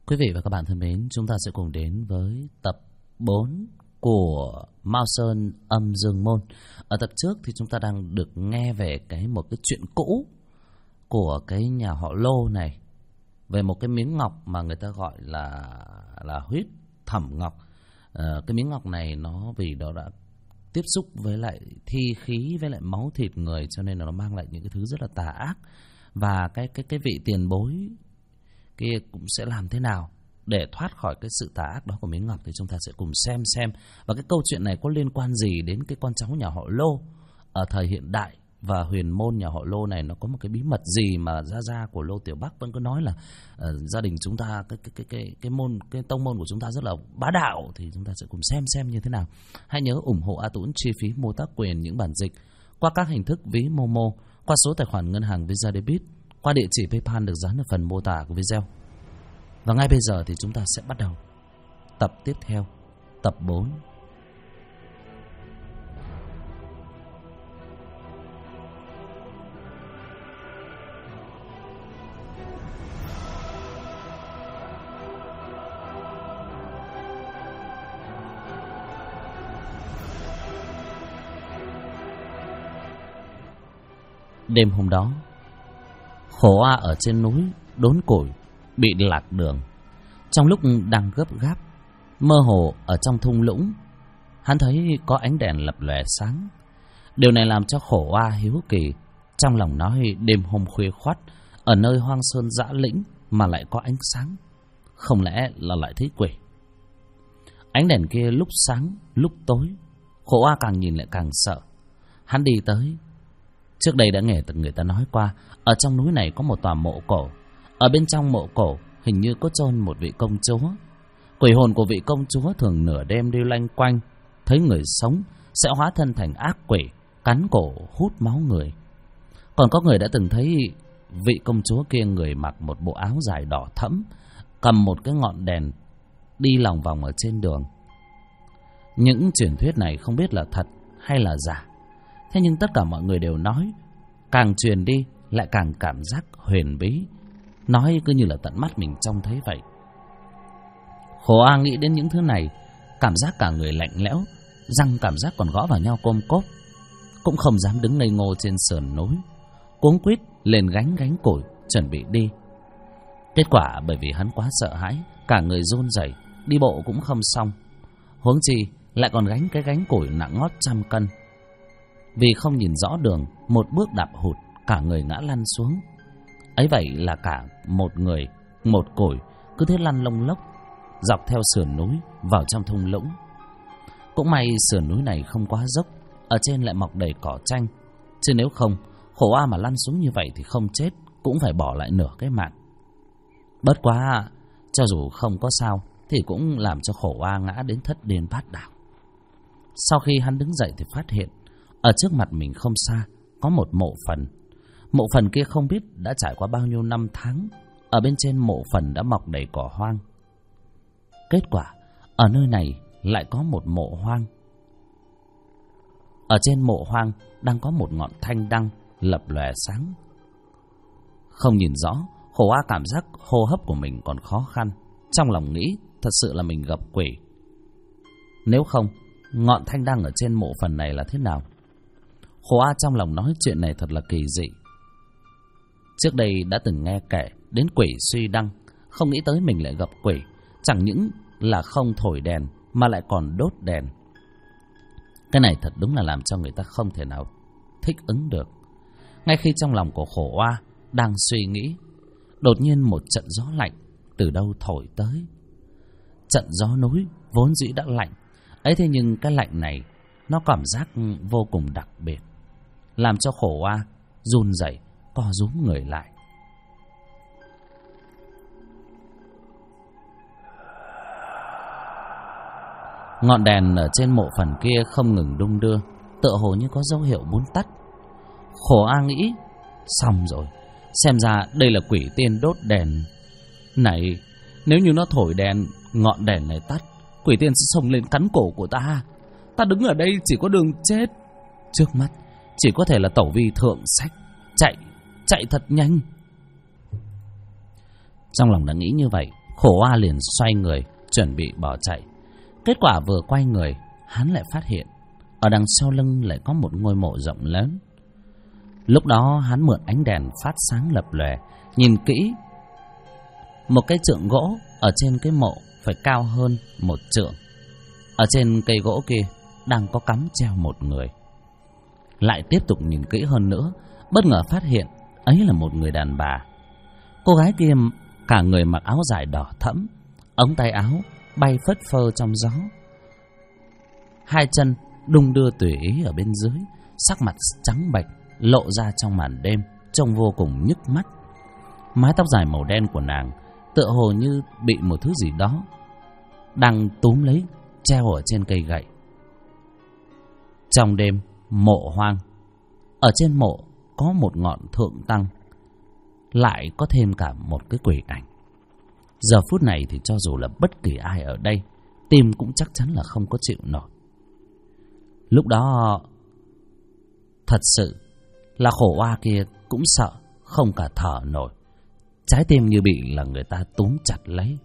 Quý vị và các bạn thân mến, chúng ta sẽ cùng đến với tập 4 của Mao Sơn Âm Dương Môn. Ở tập trước thì chúng ta đang được nghe về một cái chuyện cũ của cái nhà họ Lô này, về một cái miếng ngọc mà người ta gọi là huyết thẩm ngọc. Cái miếng ngọc này nó vì nó đã tiếp xúc với lại thi khí với lại máu thịt người, cho nên là nó mang lại những cái thứ rất là tà ác. Và cái vị tiền bối kia cũng sẽ làm thế nào để thoát khỏi cái sự tà ác đó của miếng ngọc, thì chúng ta sẽ cùng xem. Và cái câu chuyện này có liên quan gì đến cái con cháu nhà họ Lô ở thời hiện đại, và huyền môn nhà họ Lô này nó có một cái bí mật gì mà gia của Lô Tiểu Bắc vẫn cứ nói là gia đình chúng ta cái tông môn của chúng ta rất là bá đạo. Thì chúng ta sẽ cùng xem như thế nào. Hãy nhớ ủng hộ A Tũng chi phí mua tác quyền những bản dịch qua các hình thức ví Momo, qua số tài khoản ngân hàng Visa Debit, qua địa chỉ PayPal được dán ở phần mô tả của video. Và ngay bây giờ thì chúng ta sẽ bắt đầu tập tiếp theo, tập 4. Đêm hôm đó, Khổ A ở trên núi đốn củi bị lạc đường. Trong lúc đang gấp gáp, mơ hồ ở trong thung lũng, hắn thấy có ánh đèn lập lòe sáng. Điều này làm cho Khổ A hiếu kỳ, trong lòng nói đêm hôm khuya khoắt ở nơi hoang sơn dã lĩnh mà lại có ánh sáng, không lẽ là lại thấy quỷ. Ánh đèn kia lúc sáng lúc tối, Khổ A càng nhìn lại càng sợ. Hắn đi tới. Trước đây đã nghe người ta nói qua, ở trong núi này có một tòa mộ cổ. Ở bên trong mộ cổ hình như có chôn một vị công chúa. Quỷ hồn của vị công chúa thường nửa đêm đi loanh quanh, thấy người sống sẽ hóa thân thành ác quỷ, cắn cổ hút máu người. Còn có người đã từng thấy vị công chúa kia người mặc một bộ áo dài đỏ thẫm, cầm một cái ngọn đèn đi lòng vòng ở trên đường. Những truyền thuyết này không biết là thật hay là giả. Thế nhưng tất cả mọi người đều nói, càng truyền đi lại càng cảm giác huyền bí, nói cứ như là tận mắt mình trông thấy vậy. Khổ A nghĩ đến những thứ này, cảm giác cả người lạnh lẽo, răng cảm giác còn gõ vào nhau côm cốp, cũng không dám đứng ngây ngô trên sườn núi, cuống quýt lên gánh củi chuẩn bị đi. Kết quả bởi vì hắn quá sợ hãi, cả người run rẩy, đi bộ cũng không xong, huống chi lại còn gánh cái gánh củi nặng ngót 100 cân. Vì không nhìn rõ đường, một bước đạp hụt, cả người ngã lăn xuống. Ấy vậy là cả một người, một củi cứ thế lăn lông lốc dọc theo sườn núi vào trong thung lũng. Cũng may sườn núi này không quá dốc, ở trên lại mọc đầy cỏ tranh, chứ nếu không, Khổ A mà lăn xuống như vậy thì không chết cũng phải bỏ lại nửa cái mạng. Bất quá, cho dù không có sao thì cũng làm cho Khổ A ngã đến thất điên bát đảo. Sau khi hắn đứng dậy thì phát hiện ở trước mặt mình không xa có một mộ phần. Mộ phần kia không biết đã trải qua bao nhiêu năm tháng. Ở bên trên mộ phần đã mọc đầy cỏ hoang. Kết quả ở nơi này lại có một mộ hoang. Ở trên mộ hoang đang có một ngọn thanh đăng lập lòe sáng. Không nhìn rõ, Khổ A cảm giác hô hấp của mình còn khó khăn. Trong lòng nghĩ thật sự là mình gặp quỷ. Nếu không, ngọn thanh đăng ở trên mộ phần này là thế nào? Khổ A trong lòng nói chuyện này thật là kỳ dị. Trước đây đã từng nghe kể đến quỷ suy đăng, không nghĩ tới mình lại gặp quỷ. Chẳng những là không thổi đèn mà lại còn đốt đèn. Cái này thật đúng là làm cho người ta không thể nào thích ứng được. Ngay khi trong lòng của Khổ A đang suy nghĩ, đột nhiên một trận gió lạnh từ đâu thổi tới. Trận gió núi vốn dĩ đã lạnh, ấy thế nhưng cái lạnh này nó cảm giác vô cùng đặc biệt, làm cho Khổ A run rẩy, co rúm người lại. Ngọn đèn ở trên mộ phần kia không ngừng đung đưa, tựa hồ như có dấu hiệu muốn tắt. Khổ A nghĩ, xong rồi, xem ra đây là quỷ tiên đốt đèn. Này, nếu như nó thổi đèn, ngọn đèn này tắt, quỷ tiên sẽ xông lên cắn cổ của ta. Ta đứng ở đây chỉ có đường chết. Trước mắt chỉ có thể là tẩu vi thượng sách, chạy thật nhanh. Trong lòng đã nghĩ như vậy, Khổ Oa liền xoay người chuẩn bị bỏ chạy. Kết quả vừa quay người, hắn lại phát hiện ở đằng sau lưng lại có một ngôi mộ rộng lớn. Lúc đó hắn mượn ánh đèn phát sáng lập lòe, nhìn kỹ, một cái chượng gỗ ở trên cái mộ phải cao hơn 1 trượng. Ở trên cây gỗ kia đang có cắm treo một người. Lại tiếp tục nhìn kỹ hơn nữa, bất ngờ phát hiện ấy là một người đàn bà. Cô gái kia cả người mặc áo dài đỏ thẫm, ống tay áo bay phất phơ trong gió, hai chân đung đưa tùy ý ở bên dưới, sắc mặt trắng bệch lộ ra trong màn đêm, trông vô cùng nhức mắt. Mái tóc dài màu đen của nàng tựa hồ như bị một thứ gì đó đang túm lấy, treo ở trên cây gậy. Trong đêm mộ hoang, ở trên mộ có một ngọn thượng tăng, lại có thêm cả một cái quỷ ảnh. Giờ phút này thì cho dù là bất kỳ ai ở đây, tim cũng chắc chắn là không có chịu nổi. Lúc đó thật sự là Khổ Oa kia cũng sợ không cả thở nổi, trái tim như bị là người ta túm chặt lấy.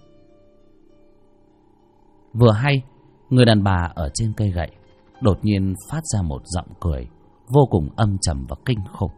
Vừa hay người đàn bà ở trên cây gậy đột nhiên phát ra một giọng cười vô cùng âm trầm và kinh khủng.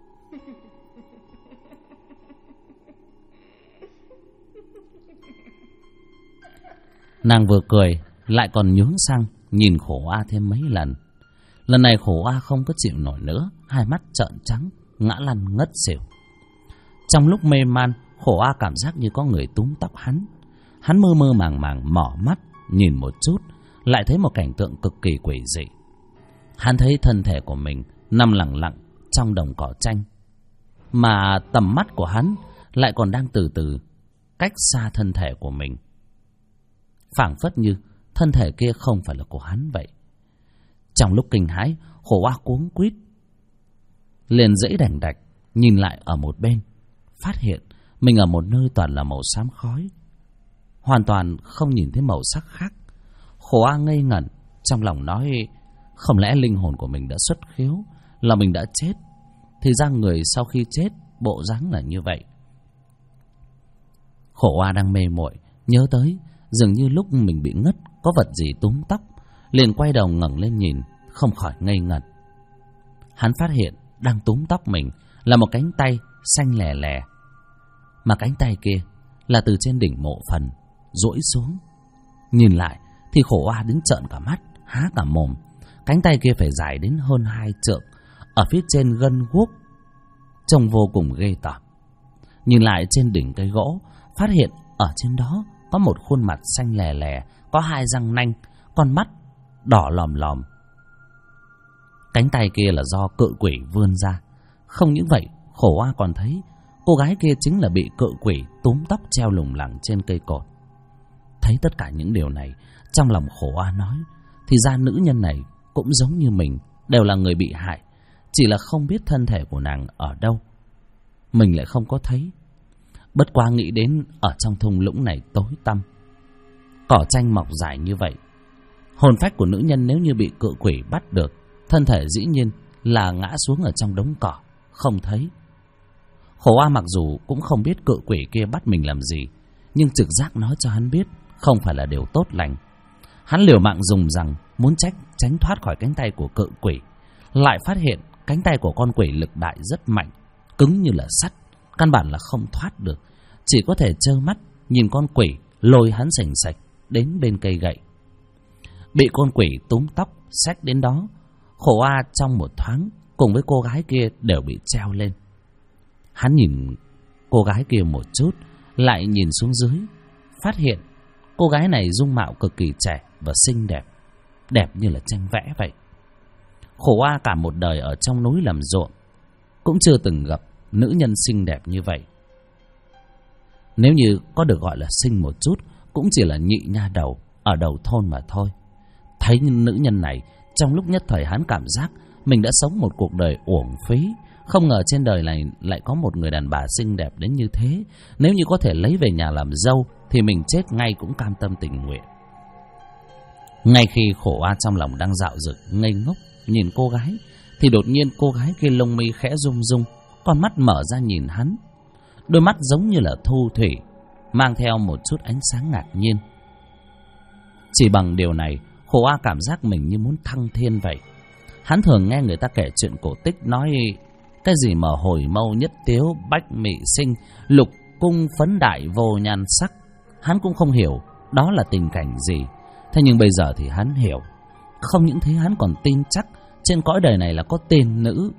Nàng vừa cười lại còn nhướng sang nhìn Khổ Oa thêm mấy lần. Lần này Khổ Oa không có chịu nổi nữa, hai mắt trợn trắng, ngã lăn ngất xỉu. Trong lúc mê man, Khổ Oa cảm giác như có người túm tóc hắn. Hắn mơ mơ màng màng mở mắt nhìn một chút, lại thấy một cảnh tượng cực kỳ quỷ dị. Hắn thấy thân thể của mình nằm lặng lặng trong đồng cỏ tranh, mà tầm mắt của hắn lại còn đang từ từ cách xa thân thể của mình, phảng phất như thân thể kia không phải là của hắn vậy. Trong lúc kinh hãi, Khổ Oa cuống quýt liền giãy đành đạch nhìn lại ở một bên, phát hiện mình ở một nơi toàn là màu xám khói, hoàn toàn không nhìn thấy màu sắc khác. Khổ Oa ngây ngẩn, trong lòng nói không lẽ linh hồn của mình đã xuất khiếu, là mình đã chết. Thì ra người sau khi chết bộ dáng là như vậy. Khổ Oa đang mê muội, nhớ tới dường như lúc mình bị ngất có vật gì túm tóc, liền quay đầu ngẩng lên nhìn, không khỏi ngây ngẩn. Hắn phát hiện đang túm tóc mình là một cánh tay xanh lè lè, mà cánh tay kia là từ trên đỉnh mộ phần duỗi xuống. Nhìn lại thì Khổ Oa đến trợn cả mắt, há cả mồm. Cánh tay kia phải dài đến hơn 2 trượng, ở phía trên gân guốc, trông vô cùng ghê tởm. Nhìn lại trên đỉnh cây gỗ, phát hiện ở trên đó có một khuôn mặt xanh lè lè, có 2 răng nanh, con mắt đỏ lòm lòm. Cánh tay kia là do cự quỷ vươn ra. Không những vậy, Khổ Oa còn thấy cô gái kia chính là bị cự quỷ túm tóc treo lủng lẳng trên cây cột. Thấy tất cả những điều này, trong lòng Khổ Oa nói, thì ra nữ nhân này cũng giống như mình, đều là người bị hại, chỉ là không biết thân thể của nàng ở đâu, mình lại không có thấy. Bất quá nghĩ đến ở trong thung lũng này tối tăm, cỏ tranh mọc dài như vậy, hồn phách của nữ nhân nếu như bị cự quỷ bắt được, thân thể dĩ nhiên là ngã xuống ở trong đống cỏ, không thấy. Khổ Oa mặc dù cũng không biết cự quỷ kia bắt mình làm gì, nhưng trực giác nói cho hắn biết không phải là điều tốt lành. Hắn liều mạng dùng rằng muốn tránh thoát khỏi cánh tay của cự quỷ, lại phát hiện cánh tay của con quỷ lực đại rất mạnh, cứng như là sắt, căn bản là không thoát được, chỉ có thể trơ mắt nhìn con quỷ lôi hắn sành sạch đến bên cây gậy. Bị con quỷ túm tóc xách đến đó, Khổ Oa trong một thoáng cùng với cô gái kia đều bị treo lên. Hắn nhìn cô gái kia một chút, lại nhìn xuống dưới, phát hiện cô gái này dung mạo cực kỳ trẻ và xinh đẹp, đẹp như là tranh vẽ vậy. Khổ Oa cả một đời ở trong núi làm ruộng, cũng chưa từng gặp nữ nhân xinh đẹp như vậy. Nếu như có được gọi là xinh một chút, cũng chỉ là nhị nha đầu ở đầu thôn mà thôi. Thấy nữ nhân này, trong lúc nhất thời hắn cảm giác mình đã sống một cuộc đời uổng phí. Không ngờ trên đời này lại có một người đàn bà xinh đẹp đến như thế. Nếu như có thể lấy về nhà làm dâu thì mình chết ngay cũng cam tâm tình nguyện. Ngay khi Khổ Oa trong lòng đang dạo dực ngây ngốc nhìn cô gái, thì đột nhiên cô gái kia lông mi khẽ rung rung, con mắt mở ra nhìn hắn. Đôi mắt giống như là thu thủy, mang theo một chút ánh sáng ngạc nhiên. Chỉ bằng điều này, Khổ A cảm giác mình như muốn thăng thiên vậy. Hắn thường nghe người ta kể chuyện cổ tích nói cái gì mà hồi mâu nhất tiếu, bách mị sinh, lục cung phấn đại vô nhan sắc. Hắn cũng không hiểu đó là tình cảnh gì. Thế nhưng bây giờ thì hắn hiểu. Không những thế, hắn còn tin chắc trên cõi đời này là có tiên nữ,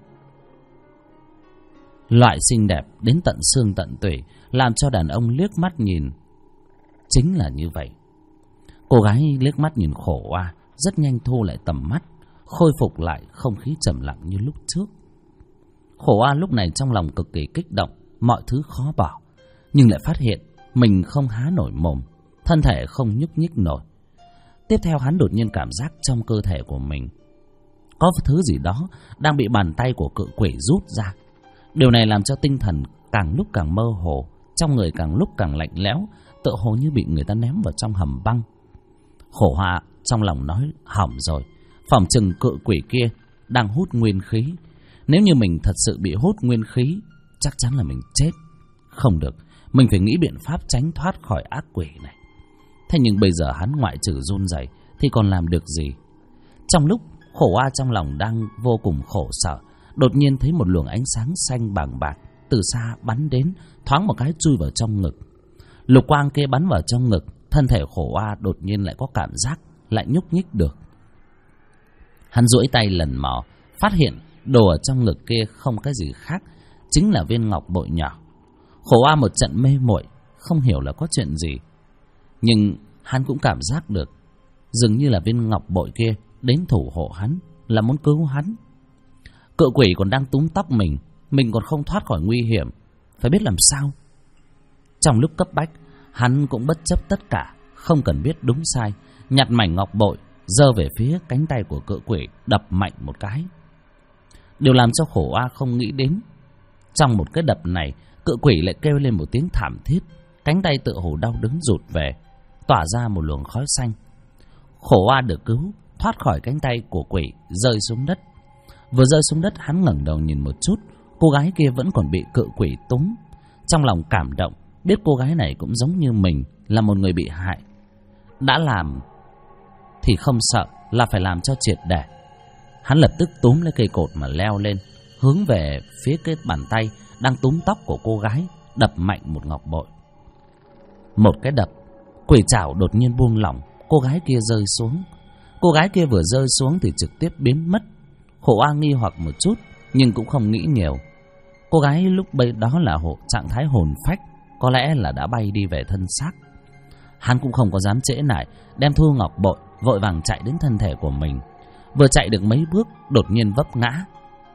loại xinh đẹp đến tận xương tận tủy, làm cho đàn ông liếc mắt nhìn. Chính là như vậy. Cô gái liếc mắt nhìn Khổ A, rất nhanh thu lại tầm mắt, khôi phục lại không khí trầm lặng như lúc trước. Khổ A lúc này trong lòng cực kỳ kích động, mọi thứ khó bỏ, nhưng lại phát hiện mình không há nổi mồm, thân thể không nhúc nhích nổi. Tiếp theo hắn đột nhiên cảm giác trong cơ thể của mình có thứ gì đó đang bị bàn tay của cự quỷ rút ra. Điều này làm cho tinh thần càng lúc càng mơ hồ, trong người càng lúc càng lạnh lẽo, tựa hồ như bị người ta ném vào trong hầm băng. Khổ Hoa trong lòng nói hỏng rồi, phỏng chừng cự quỷ kia đang hút nguyên khí. Nếu như mình thật sự bị hút nguyên khí, chắc chắn là mình chết. Không được, mình phải nghĩ biện pháp tránh thoát khỏi ác quỷ này. Thế nhưng bây giờ hắn ngoại trừ run rẩy thì còn làm được gì? Trong lúc Khổ A trong lòng đang vô cùng khổ sở, đột nhiên thấy một luồng ánh sáng xanh bàng bạc từ xa bắn đến, thoáng một cái chui vào trong ngực. Lục quang kia bắn vào trong ngực, thân thể Khổ A đột nhiên lại có cảm giác lại nhúc nhích được. Hắn duỗi tay lần mò, phát hiện đồ ở trong ngực kia không cái gì khác, chính là viên ngọc bội nhỏ. Khổ A một trận mê muội, không hiểu là có chuyện gì, nhưng hắn cũng cảm giác được dường như là viên ngọc bội kia đến thủ hộ hắn, là muốn cứu hắn. Cự quỷ còn đang túm tóc mình còn không thoát khỏi nguy hiểm, phải biết làm sao. Trong lúc cấp bách, hắn cũng bất chấp tất cả, không cần biết đúng sai, nhặt mảnh ngọc bội giơ về phía cánh tay của cự quỷ, đập mạnh một cái. Điều làm cho Khổ A không nghĩ đến, trong một cái đập này, cự quỷ lại kêu lên một tiếng thảm thiết, cánh tay tựa hồ đau đớn rụt về, tỏa ra một luồng khói xanh. Khổ A được cứu, thoát khỏi cánh tay của quỷ, rơi xuống đất. Vừa rơi xuống đất, hắn ngẩng đầu nhìn một chút, cô gái kia vẫn còn bị cự quỷ túm. Trong lòng cảm động, biết cô gái này cũng giống như mình, là một người bị hại. Đã làm thì không sợ, là phải làm cho triệt để. Hắn lập tức túm lấy cây cột mà leo lên, hướng về phía cái bàn tay đang túm tóc của cô gái, đập mạnh một ngọc bội. Một cái đập, quỷ trảo đột nhiên buông lỏng, cô gái kia rơi xuống. Cô gái kia vừa rơi xuống thì trực tiếp biến mất. Khổ A nghi hoặc một chút, nhưng cũng không nghĩ nhiều. Cô gái lúc bấy đó là trạng thái hồn phách, có lẽ là đã bay đi về thân xác. Hắn cũng không có dám trễ nải, đem thu ngọc bội, vội vàng chạy đến thân thể của mình. Vừa chạy được mấy bước, đột nhiên vấp ngã.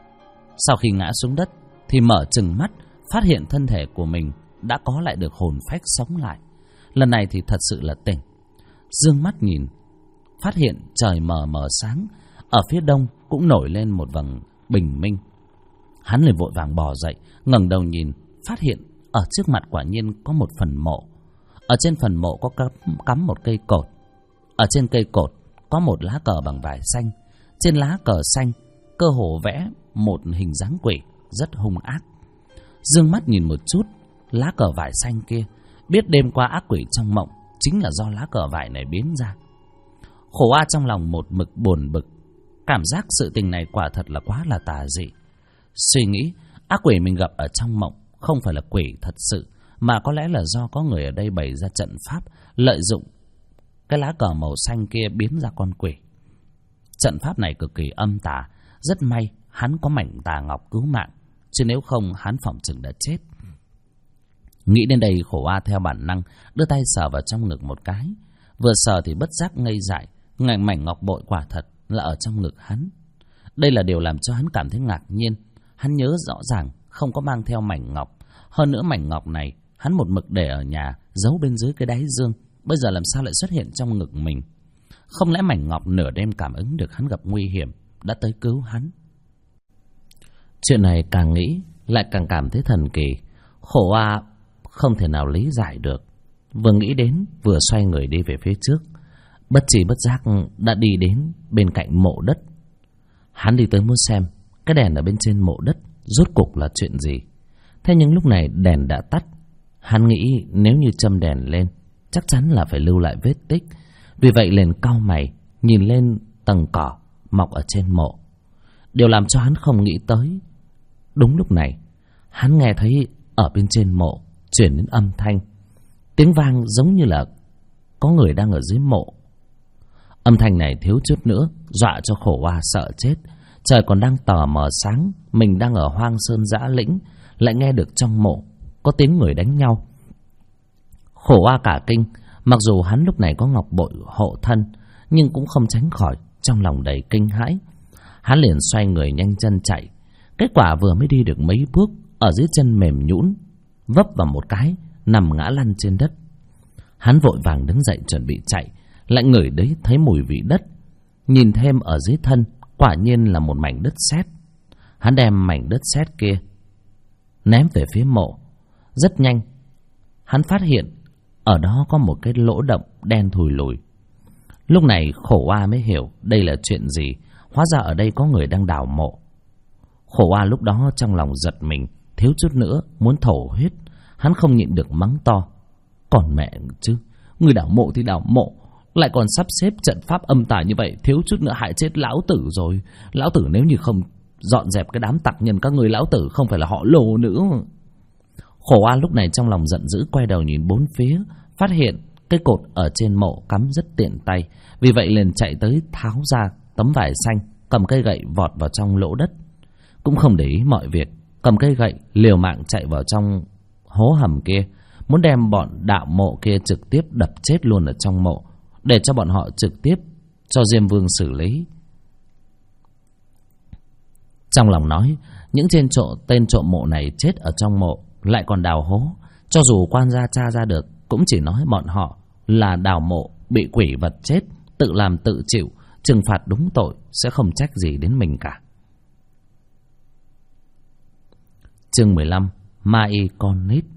Sau khi ngã xuống đất thì mở trừng mắt, phát hiện thân thể của mình đã có lại được hồn phách sống lại. Lần này thì thật sự là tỉnh. Dương mắt nhìn, phát hiện trời mờ mờ sáng, ở phía đông cũng nổi lên một vầng bình minh. Hắn liền vội vàng bò dậy, ngẩng đầu nhìn, phát hiện ở trước mặt quả nhiên có một phần mộ. Ở trên phần mộ có cắm một cây cột. Ở trên cây cột có một lá cờ bằng vải xanh. Trên lá cờ xanh cơ hồ vẽ một hình dáng quỷ rất hung ác. Dương mắt nhìn một chút lá cờ vải xanh kia, biết đêm qua ác quỷ trong mộng chính là do lá cờ vải này biến ra. Khổ A trong lòng một mực buồn bực, cảm giác sự tình này quả thật là quá là tà dị. Suy nghĩ ác quỷ mình gặp ở trong mộng không phải là quỷ thật sự, mà có lẽ là do có người ở đây bày ra trận pháp, lợi dụng cái lá cờ màu xanh kia biến ra con quỷ. Trận pháp này cực kỳ âm tà, rất may hắn có mảnh tà ngọc cứu mạng, chứ nếu không hắn phỏng chừng đã chết. Nghĩ đến đây, Khổ A theo bản năng đưa tay sờ vào trong ngực một cái. Vừa sờ thì bất giác ngây dại, mảnh ngọc bội quả thật là ở trong ngực hắn. Đây là điều làm cho hắn cảm thấy ngạc nhiên. Hắn nhớ rõ ràng không có mang theo mảnh ngọc. Hơn nữa mảnh ngọc này hắn một mực để ở nhà, giấu bên dưới cái đáy dương, bây giờ làm sao lại xuất hiện trong ngực mình? Không lẽ mảnh ngọc nửa đêm cảm ứng được hắn gặp nguy hiểm, đã tới cứu hắn? Chuyện này càng nghĩ lại càng cảm thấy thần kỳ. Khổ A không thể nào lý giải được. Vừa nghĩ đến vừa xoay người đi về phía trước, bất tri bất giác đã đi đến bên cạnh mộ đất. Hắn đi tới muốn xem cái đèn ở bên trên mộ đất rốt cục là chuyện gì. Thế nhưng lúc này đèn đã tắt, Hắn nghĩ nếu như châm đèn lên chắc chắn là phải lưu lại vết tích. Vì vậy liền cau mày nhìn lên tầng cỏ mọc ở trên mộ. Điều làm cho hắn không nghĩ tới, đúng lúc này hắn nghe thấy ở bên trên mộ chuyển đến âm thanh, tiếng vang giống như là có người đang ở dưới mộ. Âm thanh này thiếu chút nữa dọa cho Khổ Hoa sợ chết. Trời còn đang tờ mờ sáng, mình đang ở hoang sơn dã lĩnh, lại nghe được trong mộ có tiếng người đánh nhau. Khổ Hoa cả kinh. Mặc dù hắn lúc này có ngọc bội hộ thân, nhưng cũng không tránh khỏi trong lòng đầy kinh hãi. Hắn liền xoay người nhanh chân chạy. Kết quả vừa mới đi được mấy bước, ở dưới chân mềm nhũn, vấp vào một cái, nằm ngã lăn trên đất. Hắn vội vàng đứng dậy chuẩn bị chạy, lại ngửi đấy thấy mùi vị đất. Nhìn thêm ở dưới thân, quả nhiên là một mảnh đất sét. Hắn đem mảnh đất sét kia ném về phía mộ. Rất nhanh hắn phát hiện ở đó có một cái lỗ động đen thùi lùi. Lúc này Khổ Hoa mới hiểu đây là chuyện gì. Hóa ra ở đây có người đang đào mộ. Khổ Hoa lúc đó trong lòng giật mình, thiếu chút nữa muốn thổ huyết. Hắn không nhịn được mắng to: còn mẹ chứ, người đào mộ thì đào mộ, lại còn sắp xếp trận pháp âm tà như vậy, thiếu chút nữa hại chết lão tử rồi. Lão tử nếu như không dọn dẹp cái đám tặc nhân các người, lão tử không phải là họ Lô nữa. Khổ Hoa lúc này trong lòng giận dữ, quay đầu nhìn bốn phía, phát hiện cái cột ở trên mộ cắm rất tiện tay. Vì vậy liền chạy tới tháo ra tấm vải xanh, cầm cây gậy vọt vào trong lỗ đất. Cũng không để ý mọi việc, cầm cây gậy liều mạng chạy vào trong hố hầm kia, muốn đem bọn đạo mộ kia trực tiếp đập chết luôn ở trong mộ, để cho bọn họ trực tiếp cho Diêm Vương xử lý. Trong lòng nói, những tên trộm mộ này chết ở trong mộ lại còn đào hố, cho dù quan gia tra ra được cũng chỉ nói bọn họ là đào mộ bị quỷ vật chết, tự làm tự chịu, trừng phạt đúng tội, sẽ không trách gì đến mình cả. Chương 15: Ma y con nít.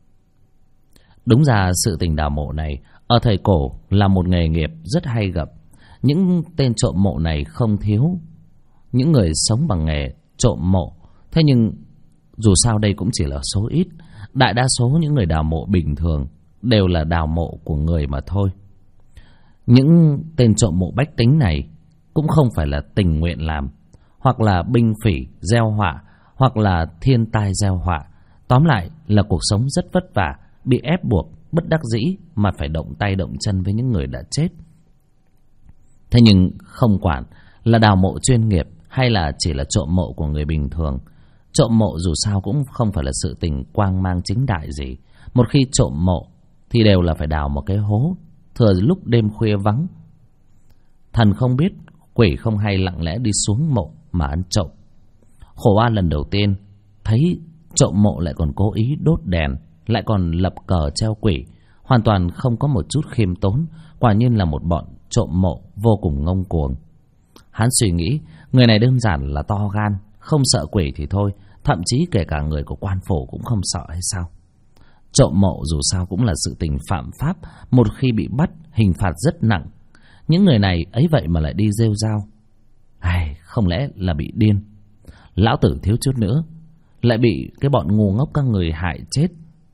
Đúng ra sự tình đào mộ này ở thời cổ là một nghề nghiệp rất hay gặp. Những tên trộm mộ này không thiếu những người sống bằng nghề trộm mộ. Thế nhưng dù sao đây cũng chỉ là số ít. Đại đa số những người đào mộ bình thường đều là đào mộ của người mà thôi. Những tên trộm mộ bách tính này cũng không phải là tình nguyện làm, hoặc là binh phỉ gieo họa, hoặc là thiên tai gieo họa. Tóm lại là cuộc sống rất vất vả, bị ép buộc bất đắc dĩ mà phải động tay động chân với những người đã chết. Thế nhưng không quản là đào mộ chuyên nghiệp hay là chỉ là trộm mộ của người bình thường, trộm mộ dù sao cũng không phải là sự tình quang mang chính đại gì. Một khi trộm mộ thì đều là phải đào một cái hố, thừa lúc đêm khuya vắng, thần không biết quỷ không hay, lặng lẽ đi xuống mộ mà ăn trộm. Khổ Hoa lần đầu tiên thấy trộm mộ lại còn cố ý đốt đèn, lại còn lập cờ treo quỷ, hoàn toàn không có một chút khiêm tốn. Quả nhiên là một bọn trộm mộ vô cùng ngông cuồng. Hắn suy nghĩ người này đơn giản là to gan, không sợ quỷ thì thôi, thậm chí kể cả người của quan phủ cũng không sợ hay sao? Trộm mộ dù sao cũng là sự tình phạm pháp, một khi bị bắt hình phạt rất nặng. Những người này ấy vậy mà lại đi rêu rao, không lẽ là bị điên? Lão tử thiếu chút nữa lại bị cái bọn ngu ngốc các người hại chết.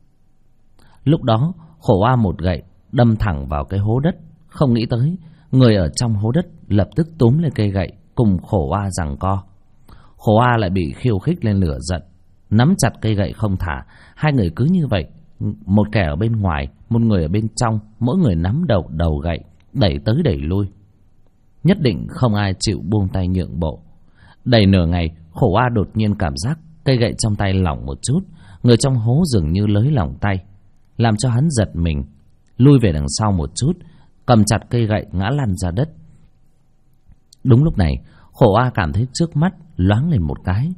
Lúc đó Khổ Hoa một gậy đâm thẳng vào cái hố đất, không nghĩ tới người ở trong hố đất lập tức túm lên cây gậy cùng Khổ Hoa giằng co. Khổ Hoa lại bị khiêu khích lên lửa giận, nắm chặt cây gậy không thả. Hai người cứ như vậy, một kẻ ở bên ngoài, một người ở bên trong, mỗi người nắm đầu gậy đẩy tới đẩy lui, nhất định không ai chịu buông tay nhượng bộ. Đầy nửa ngày, Khổ Hoa đột nhiên cảm giác cây gậy trong tay lỏng một chút, người trong hố dường như lới lỏng tay, làm cho hắn giật mình, lui về đằng sau một chút, cầm chặt cây gậy ngã lăn ra đất. Đúng lúc này, Khổ Hoa cảm thấy trước mắt loáng lên một cái.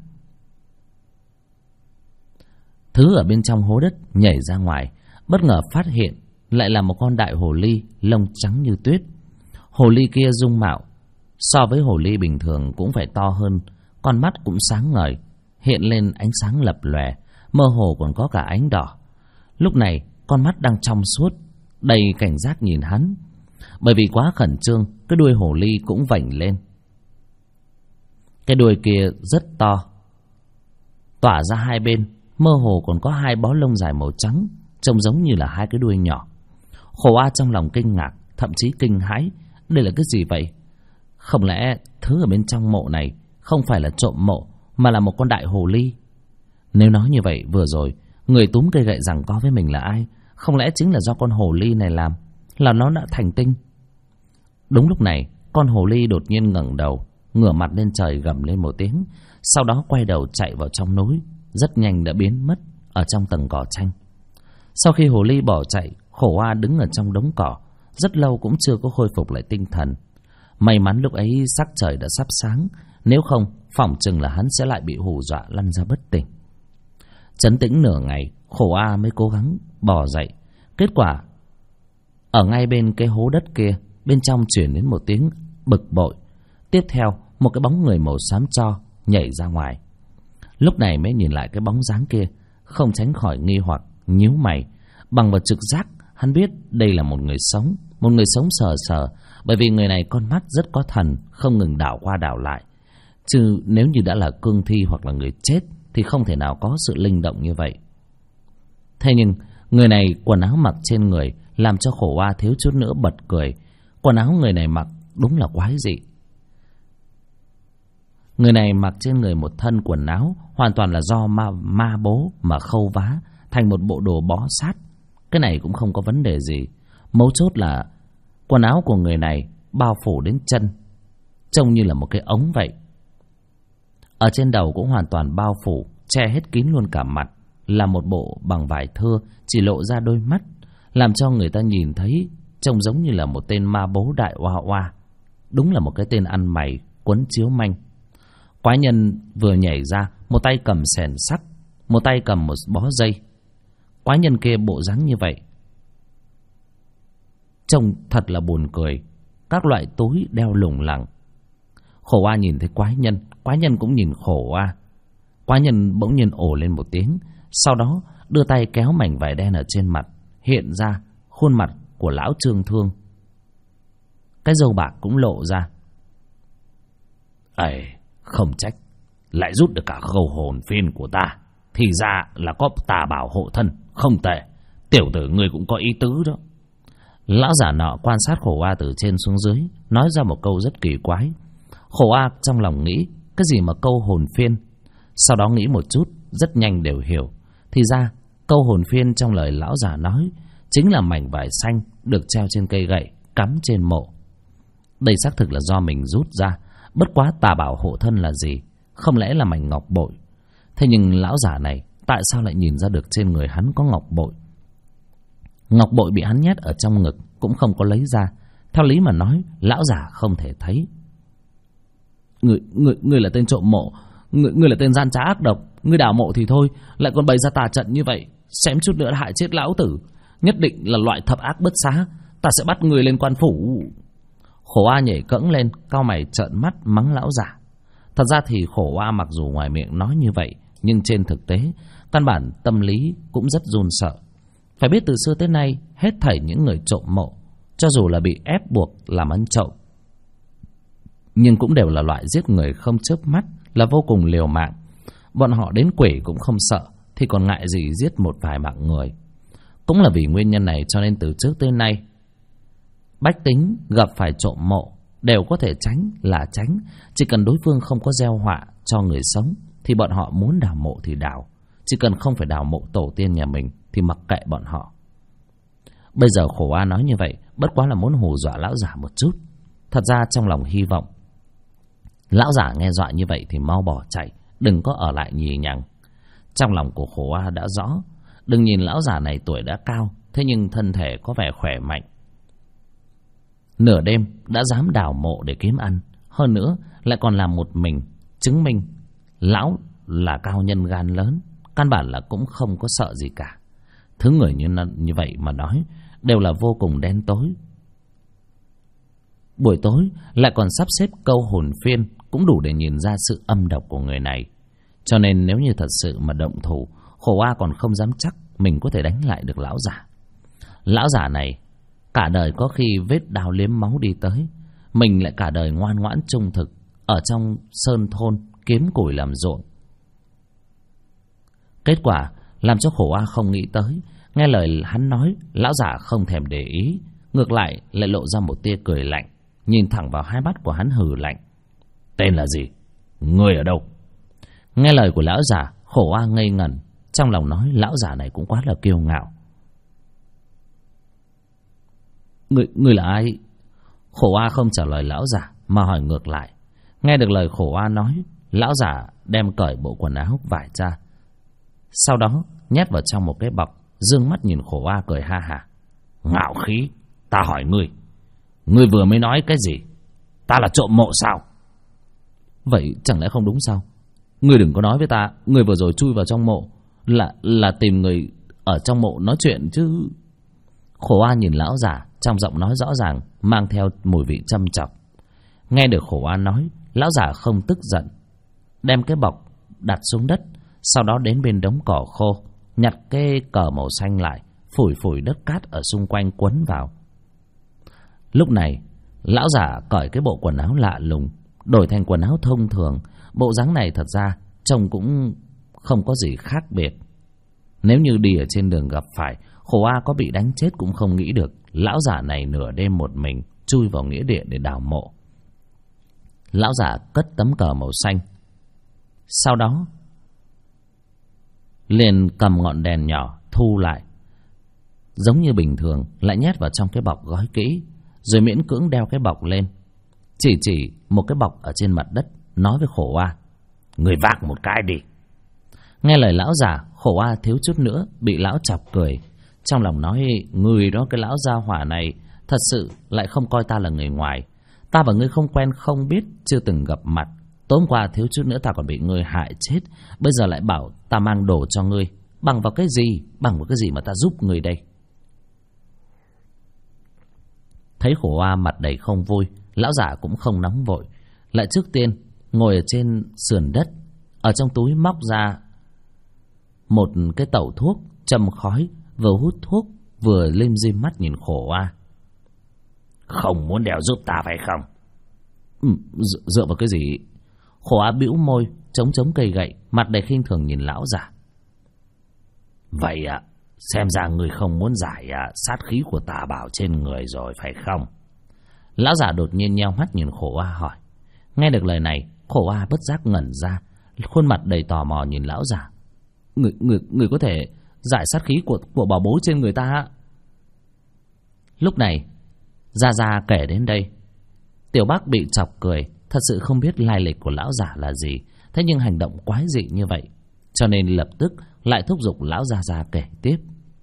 Thứ ở bên trong hố đất nhảy ra ngoài, bất ngờ phát hiện lại là một con đại hồ ly lông trắng như tuyết. Hồ ly kia dung mạo so với hồ ly bình thường cũng phải to hơn, con mắt cũng sáng ngời, hiện lên ánh sáng lập lòe, mơ hồ còn có cả ánh đỏ. Lúc này con mắt đang trong suốt, đầy cảnh giác nhìn hắn. Bởi vì quá khẩn trương, cái đuôi hồ ly cũng vểnh lên. Cái đuôi kia rất to, tỏa ra hai bên, mơ hồ còn có hai bó lông dài màu trắng trông giống như là hai cái đuôi nhỏ. Khổ A trong lòng kinh ngạc, thậm chí kinh hãi. Đây là cái gì vậy? Không lẽ thứ ở bên trong mộ này không phải là trộm mộ, mà là một con đại hồ ly? Nếu nói như vậy, vừa rồi người túm cây gậy giằng co với mình là ai? Không lẽ chính là do con hồ ly này làm, là nó đã thành tinh? Đúng lúc này, con hồ ly đột nhiên ngẩng đầu, ngửa mặt lên trời gầm lên một tiếng, sau đó quay đầu chạy vào trong núi, rất nhanh đã biến mất ở trong tầng cỏ tranh. Sau khi hồ ly bỏ chạy, Khổ A đứng ở trong đống cỏ rất lâu cũng chưa có khôi phục lại tinh thần. May mắn lúc ấy sắc trời đã sắp sáng, nếu không phỏng chừng là hắn sẽ lại bị hù dọa lăn ra bất tỉnh. Trấn tĩnh nửa ngày, Khổ A mới cố gắng bò dậy. Kết quả ở ngay bên cái hố đất kia, bên trong chuyển đến một tiếng bực bội. Tiếp theo, một cái bóng người màu xám tro nhảy ra ngoài. Lúc này mới nhìn lại cái bóng dáng kia, không tránh khỏi nghi hoặc, nhíu mày. Bằng vào trực giác, hắn biết đây là một người sống sờ sờ, bởi vì người này con mắt rất có thần, không ngừng đảo qua đảo lại. Chứ nếu như đã là cương thi hoặc là người chết thì không thể nào có sự linh động như vậy. Thế nhưng người này quần áo mặc trên người làm cho Khổ A thiếu chút nữa bật cười. Quần áo người này mặc đúng là quái dị. Người này mặc trên người một thân quần áo hoàn toàn là do ma bố mà khâu vá thành một bộ đồ bó sát. Cái này cũng không có vấn đề gì. Mấu chốt là quần áo của người này bao phủ đến chân, trông như là một cái ống vậy. Ở trên đầu cũng hoàn toàn bao phủ, che hết kín luôn cả mặt, là một bộ bằng vải thưa, chỉ lộ ra đôi mắt, làm cho người ta nhìn thấy trông giống như là một tên ma bố đại oa oa. Đúng là một cái tên ăn mày quấn chiếu manh. Quái nhân vừa nhảy ra, một tay cầm xẻng sắt, một tay cầm một bó dây. Quái nhân kia bộ dáng như vậy, trông thật là buồn cười. Các loại túi đeo lủng lẳng. Khổ A nhìn thấy quái nhân cũng nhìn Khổ A. Quái nhân bỗng nhiên ồ lên một tiếng, sau đó đưa tay kéo mảnh vải đen ở trên mặt, hiện ra khuôn mặt của lão Trương Thương. Cái râu bạc cũng lộ ra. Ây, không trách lại rút được cả khẩu hồn phiên của ta, thì ra là có tà bảo hộ thân. Không tệ, tiểu tử ngươi cũng có ý tứ đó. Lão giả nọ quan sát Khổ A từ trên xuống dưới, nói ra một câu rất kỳ quái. Khổ A trong lòng nghĩ cái gì mà câu hồn phiên, sau đó nghĩ một chút, rất nhanh đều hiểu. Thì ra câu hồn phiên trong lời lão giả nói chính là mảnh vải xanh được treo trên cây gậy cắm trên mộ. Đây xác thực là do mình rút ra. Bất quá tà bảo hộ thân là gì? Không lẽ là mảnh ngọc bội? Thế nhưng lão giả này tại sao lại nhìn ra được trên người hắn có ngọc bội? Ngọc bội bị hắn nhét ở trong ngực cũng không có lấy ra. Theo lý mà nói, lão giả không thể thấy. Người là tên trộm mộ, người là tên gian trá ác độc. Người đào mộ thì thôi, lại còn bày ra tà trận như vậy, xém chút nữa hại chết lão tử. Nhất định là loại thập ác bất xá. Ta sẽ bắt người lên quan phủ. Khổ A nhảy cẫng lên, cau mày trợn mắt mắng lão giả. Thật ra thì Khổ A mặc dù ngoài miệng nói như vậy, nhưng trên thực tế căn bản tâm lý cũng rất run sợ. Phải biết từ xưa tới nay, hết thảy những người trộm mộ, cho dù là bị ép buộc làm ăn trộm, nhưng cũng đều là loại giết người không chớp mắt, là vô cùng liều mạng. Bọn họ đến quỷ cũng không sợ, thì còn ngại gì giết một vài mạng người. Cũng là vì nguyên nhân này cho nên từ trước tới nay, bách tính gặp phải trộm mộ đều có thể tránh là tránh. Chỉ cần đối phương không có gieo họa cho người sống thì bọn họ muốn đào mộ thì đào. Chỉ cần không phải đào mộ tổ tiên nhà mình thì mặc kệ bọn họ. Bây giờ Khổ A nói như vậy bất quá là muốn hù dọa lão giả một chút. Thật ra trong lòng hy vọng lão giả nghe dọa như vậy thì mau bỏ chạy, đừng có ở lại nhì nhằng. Trong lòng của Khổ A đã rõ, đừng nhìn lão giả này tuổi đã cao, thế nhưng thân thể có vẻ khỏe mạnh. Nửa đêm đã dám đào mộ để kiếm ăn, hơn nữa lại còn làm một mình, chứng minh lão là cao nhân gan lớn, căn bản là cũng không có sợ gì cả. Thứ người như vậy mà nói đều là vô cùng đen tối. Buổi tối lại còn sắp xếp câu hồn phiên cũng đủ để nhìn ra sự âm độc của người này. Cho nên nếu như thật sự mà động thủ, Khổ A còn không dám chắc mình có thể đánh lại được lão giả. Lão giả này cả đời có khi vết đao liếm máu đi tới, mình lại cả đời ngoan ngoãn trung thực ở trong sơn thôn kiếm củi làm ruộng. Kết quả làm cho Khổ A không nghĩ tới, Nghe lời hắn nói, lão giả không thèm để ý, ngược lại lộ ra một tia cười lạnh, nhìn thẳng vào hai mắt của hắn hừ lạnh. Tên là gì? Ngươi ở đâu? Nghe lời của lão giả, Khổ A ngây ngẩn, trong lòng nói lão giả này cũng quá là kiêu ngạo. Ngươi là ai? Khổ A không trả lời lão giả mà hỏi ngược lại. Nghe được lời Khổ A nói, lão giả đem cởi bộ quần áo vải ra, sau đó nhét vào trong một cái bọc, dương mắt nhìn Khổ A cười ha hả. Ngạo khí, ta hỏi ngươi vừa mới nói cái gì? Ta là trộm mộ sao? Vậy chẳng lẽ không đúng sao? Ngươi đừng có nói với ta, ngươi vừa rồi chui vào trong mộ là tìm người ở trong mộ nói chuyện chứ. Khổ A nhìn lão giả, trong giọng nói rõ ràng mang theo mùi vị châm chọc. Nghe được Khổ A nói, lão giả không tức giận, đem cái bọc đặt xuống đất, sau đó đến bên đống cỏ khô, nhặt cái cờ màu xanh lại, phủi đất cát ở xung quanh quấn vào. Lúc này lão giả cởi cái bộ quần áo lạ lùng, đổi thành quần áo thông thường. Bộ dáng này thật ra trông cũng không có gì khác biệt. Nếu như đi ở trên đường gặp phải, Khổ A có bị đánh chết cũng không nghĩ được lão giả này nửa đêm một mình chui vào nghĩa địa để đào mộ. Lão giả cất tấm cờ màu xanh, sau đó liền cầm ngọn đèn nhỏ thu lại, giống như bình thường, lại nhét vào trong cái bọc gói kỹ, rồi miễn cưỡng đeo cái bọc lên, chỉ một cái bọc ở trên mặt đất, nói với Khổ A. Người vác một cái đi. Nghe lời lão giả, Khổ A thiếu chút nữa bị lão chọc cười, trong lòng nói, người đó, cái lão gia hỏa này thật sự lại không coi ta là người ngoài. Ta và ngươi không quen không biết, chưa từng gặp mặt. Tối hôm qua thiếu chút nữa ta còn bị ngươi hại chết, bây giờ lại bảo ta mang đồ cho ngươi. Bằng vào cái gì? Bằng vào cái gì mà ta giúp ngươi đây? Thấy Khổ A mặt đầy không vui, lão giả cũng không nóng vội, lại trước tiên ngồi ở trên sườn đất, ở trong túi móc ra một cái tẩu thuốc, châm khói, vừa hút thuốc vừa lim dim mắt nhìn Khổ A. Không muốn đèo giúp ta phải không? Dựa vào cái gì? Khổ A bĩu môi, chống cây gậy, mặt đầy khinh thường nhìn lão giả. Vậy ạ, xem ra người không muốn giải sát khí của tà bảo trên người rồi phải không? Lão giả đột nhiên nheo mắt nhìn Khổ A hỏi. Nghe được lời này, Khổ A bất giác ngẩn ra, khuôn mặt đầy tò mò nhìn lão giả. Người có thể giải sát khí của bảo bối trên người ta? Lúc này Gia kể đến đây, Tiểu Bác bị chọc cười, thật sự không biết lai lịch của lão giả là gì, thế nhưng hành động quái dị như vậy, cho nên lập tức lại thúc giục lão Gia kể tiếp.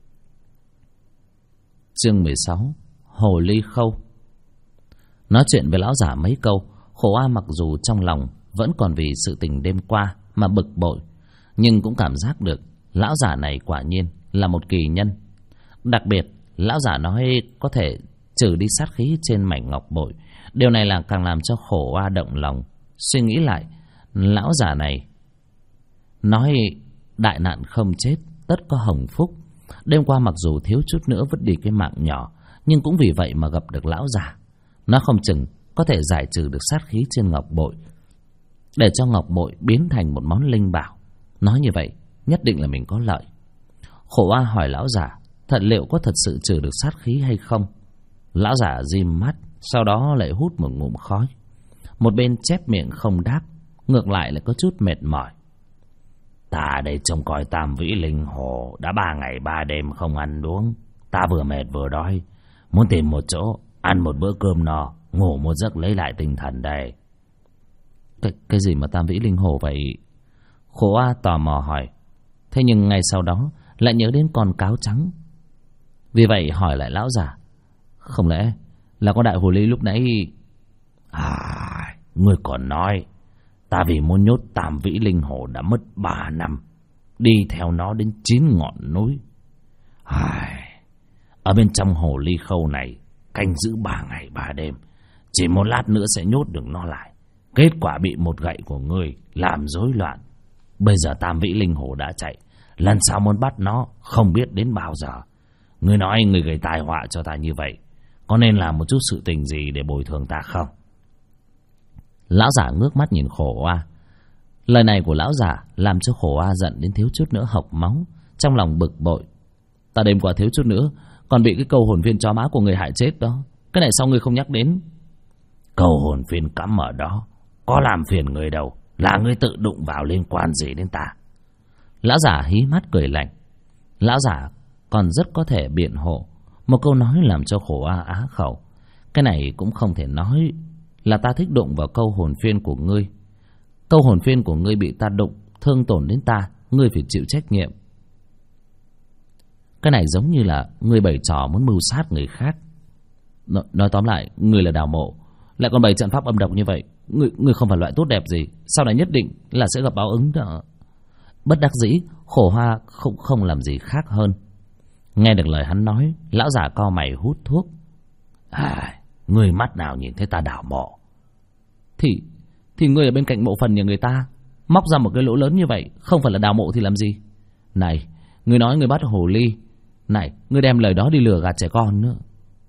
Chương 16: Hồ ly khâu. Nói chuyện với lão giả mấy câu, Khổ A mặc dù trong lòng vẫn còn vì sự tình đêm qua mà bực bội, nhưng cũng cảm giác được lão giả này quả nhiên là một kỳ nhân. Đặc biệt lão giả nói có thể trừ đi sát khí trên mảnh ngọc bội, điều này là càng làm cho Khổ A động lòng. Suy nghĩ lại, lão giả này nói đại nạn không chết tất có hồng phúc. Đêm qua mặc dù thiếu chút nữa vứt đi cái mạng nhỏ, nhưng cũng vì vậy mà gặp được lão giả. Nó không chừng có thể giải trừ được sát khí trên ngọc bội, để cho ngọc bội biến thành một món linh bảo. Nói như vậy nhất định là mình có lợi. Khổ A hỏi lão giả, thật liệu có thật sự trừ được sát khí hay không? Lão giả dim mắt, sau đó lại hút một ngụm khói, một bên chép miệng không đáp, ngược lại lại có chút mệt mỏi. Ta đây trông coi Tam Vĩ Linh Hồ đã 3 ngày 3 đêm không ăn uống, ta vừa mệt vừa đói, muốn tìm một chỗ ăn một bữa cơm no, ngủ một giấc lấy lại tinh thần đây. Cái gì mà Tam Vĩ Linh Hồ vậy? Khổ A tò mò hỏi. Thế nhưng ngay sau đó lại nhớ đến con cáo trắng, vì vậy hỏi lại lão giả, không lẽ là con đại hồ ly lúc nãy? Ngươi còn nói, ta vì muốn nhốt Tam Vĩ Linh Hồ đã mất 3 năm, đi theo nó đến 9 ngọn núi. Ở bên trong hồ ly khâu này canh giữ 3 ngày 3 đêm, chỉ một lát nữa sẽ nhốt được nó lại. Kết quả bị một gậy của ngươi làm rối loạn. Bây giờ Tam Vĩ Linh Hồ đã chạy, lần sau muốn bắt nó không biết đến bao giờ. Ngươi nói ngươi gây tai họa cho ta như vậy, có nên làm một chút sự tình gì để bồi thường ta không? Lão giả ngước mắt nhìn Khổ A. Lời này của lão giả làm cho Khổ A giận đến thiếu chút nữa hộc máu, trong lòng bực bội. Ta đêm qua thiếu chút nữa còn bị cái câu hồn phiên chó má của người hại chết đó. Cái này sao ngươi không nhắc đến? Câu hồn phiên cắm ở đó có làm phiền người đâu, là ngươi tự đụng vào, liên quan gì đến ta? Lão giả hí mắt cười lạnh. Lão giả còn rất có thể biện hộ, một câu nói làm cho Khổ A á khẩu. Cái này cũng không thể nói là ta thích đụng vào câu hồn phiên của ngươi. Câu hồn phiên của ngươi bị ta đụng, thương tổn đến ta, ngươi phải chịu trách nhiệm. Cái này giống như là ngươi bày trò muốn mưu sát người khác. Nói tóm lại, ngươi là Đào Mộ, lại còn bày trận pháp âm độc như vậy. Ngươi không phải loại tốt đẹp gì, sau này nhất định là sẽ gặp báo ứng đó. Bất đắc dĩ, Khổ Hoa không làm gì khác hơn. Nghe được lời hắn nói, lão giả cau mày hút thuốc. Ngươi mắt nào nhìn thấy ta đào mộ? Thì ngươi ở bên cạnh mộ phần nhà người ta, móc ra một cái lỗ lớn như vậy, không phải là đào mộ thì làm gì? Này, ngươi nói ngươi bắt hồ ly, này, ngươi đem lời đó đi lừa gạt trẻ con nữa.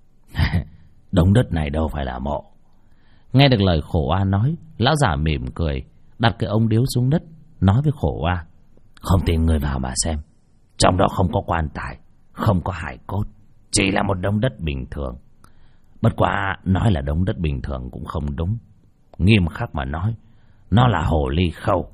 Đống đất này đâu phải là mộ. Nghe được lời Khổ Oa nói, lão giả mỉm cười, đặt cái ông điếu xuống đất, nói với Khổ Oa. Không tin ngươi vào mà xem. Trong đó không có quan tài, không có hài cốt, chỉ là một đống đất bình thường. Bất quá nói là đống đất bình thường cũng không đúng. Nghiêm khắc mà nói, nó là hồ ly khâu.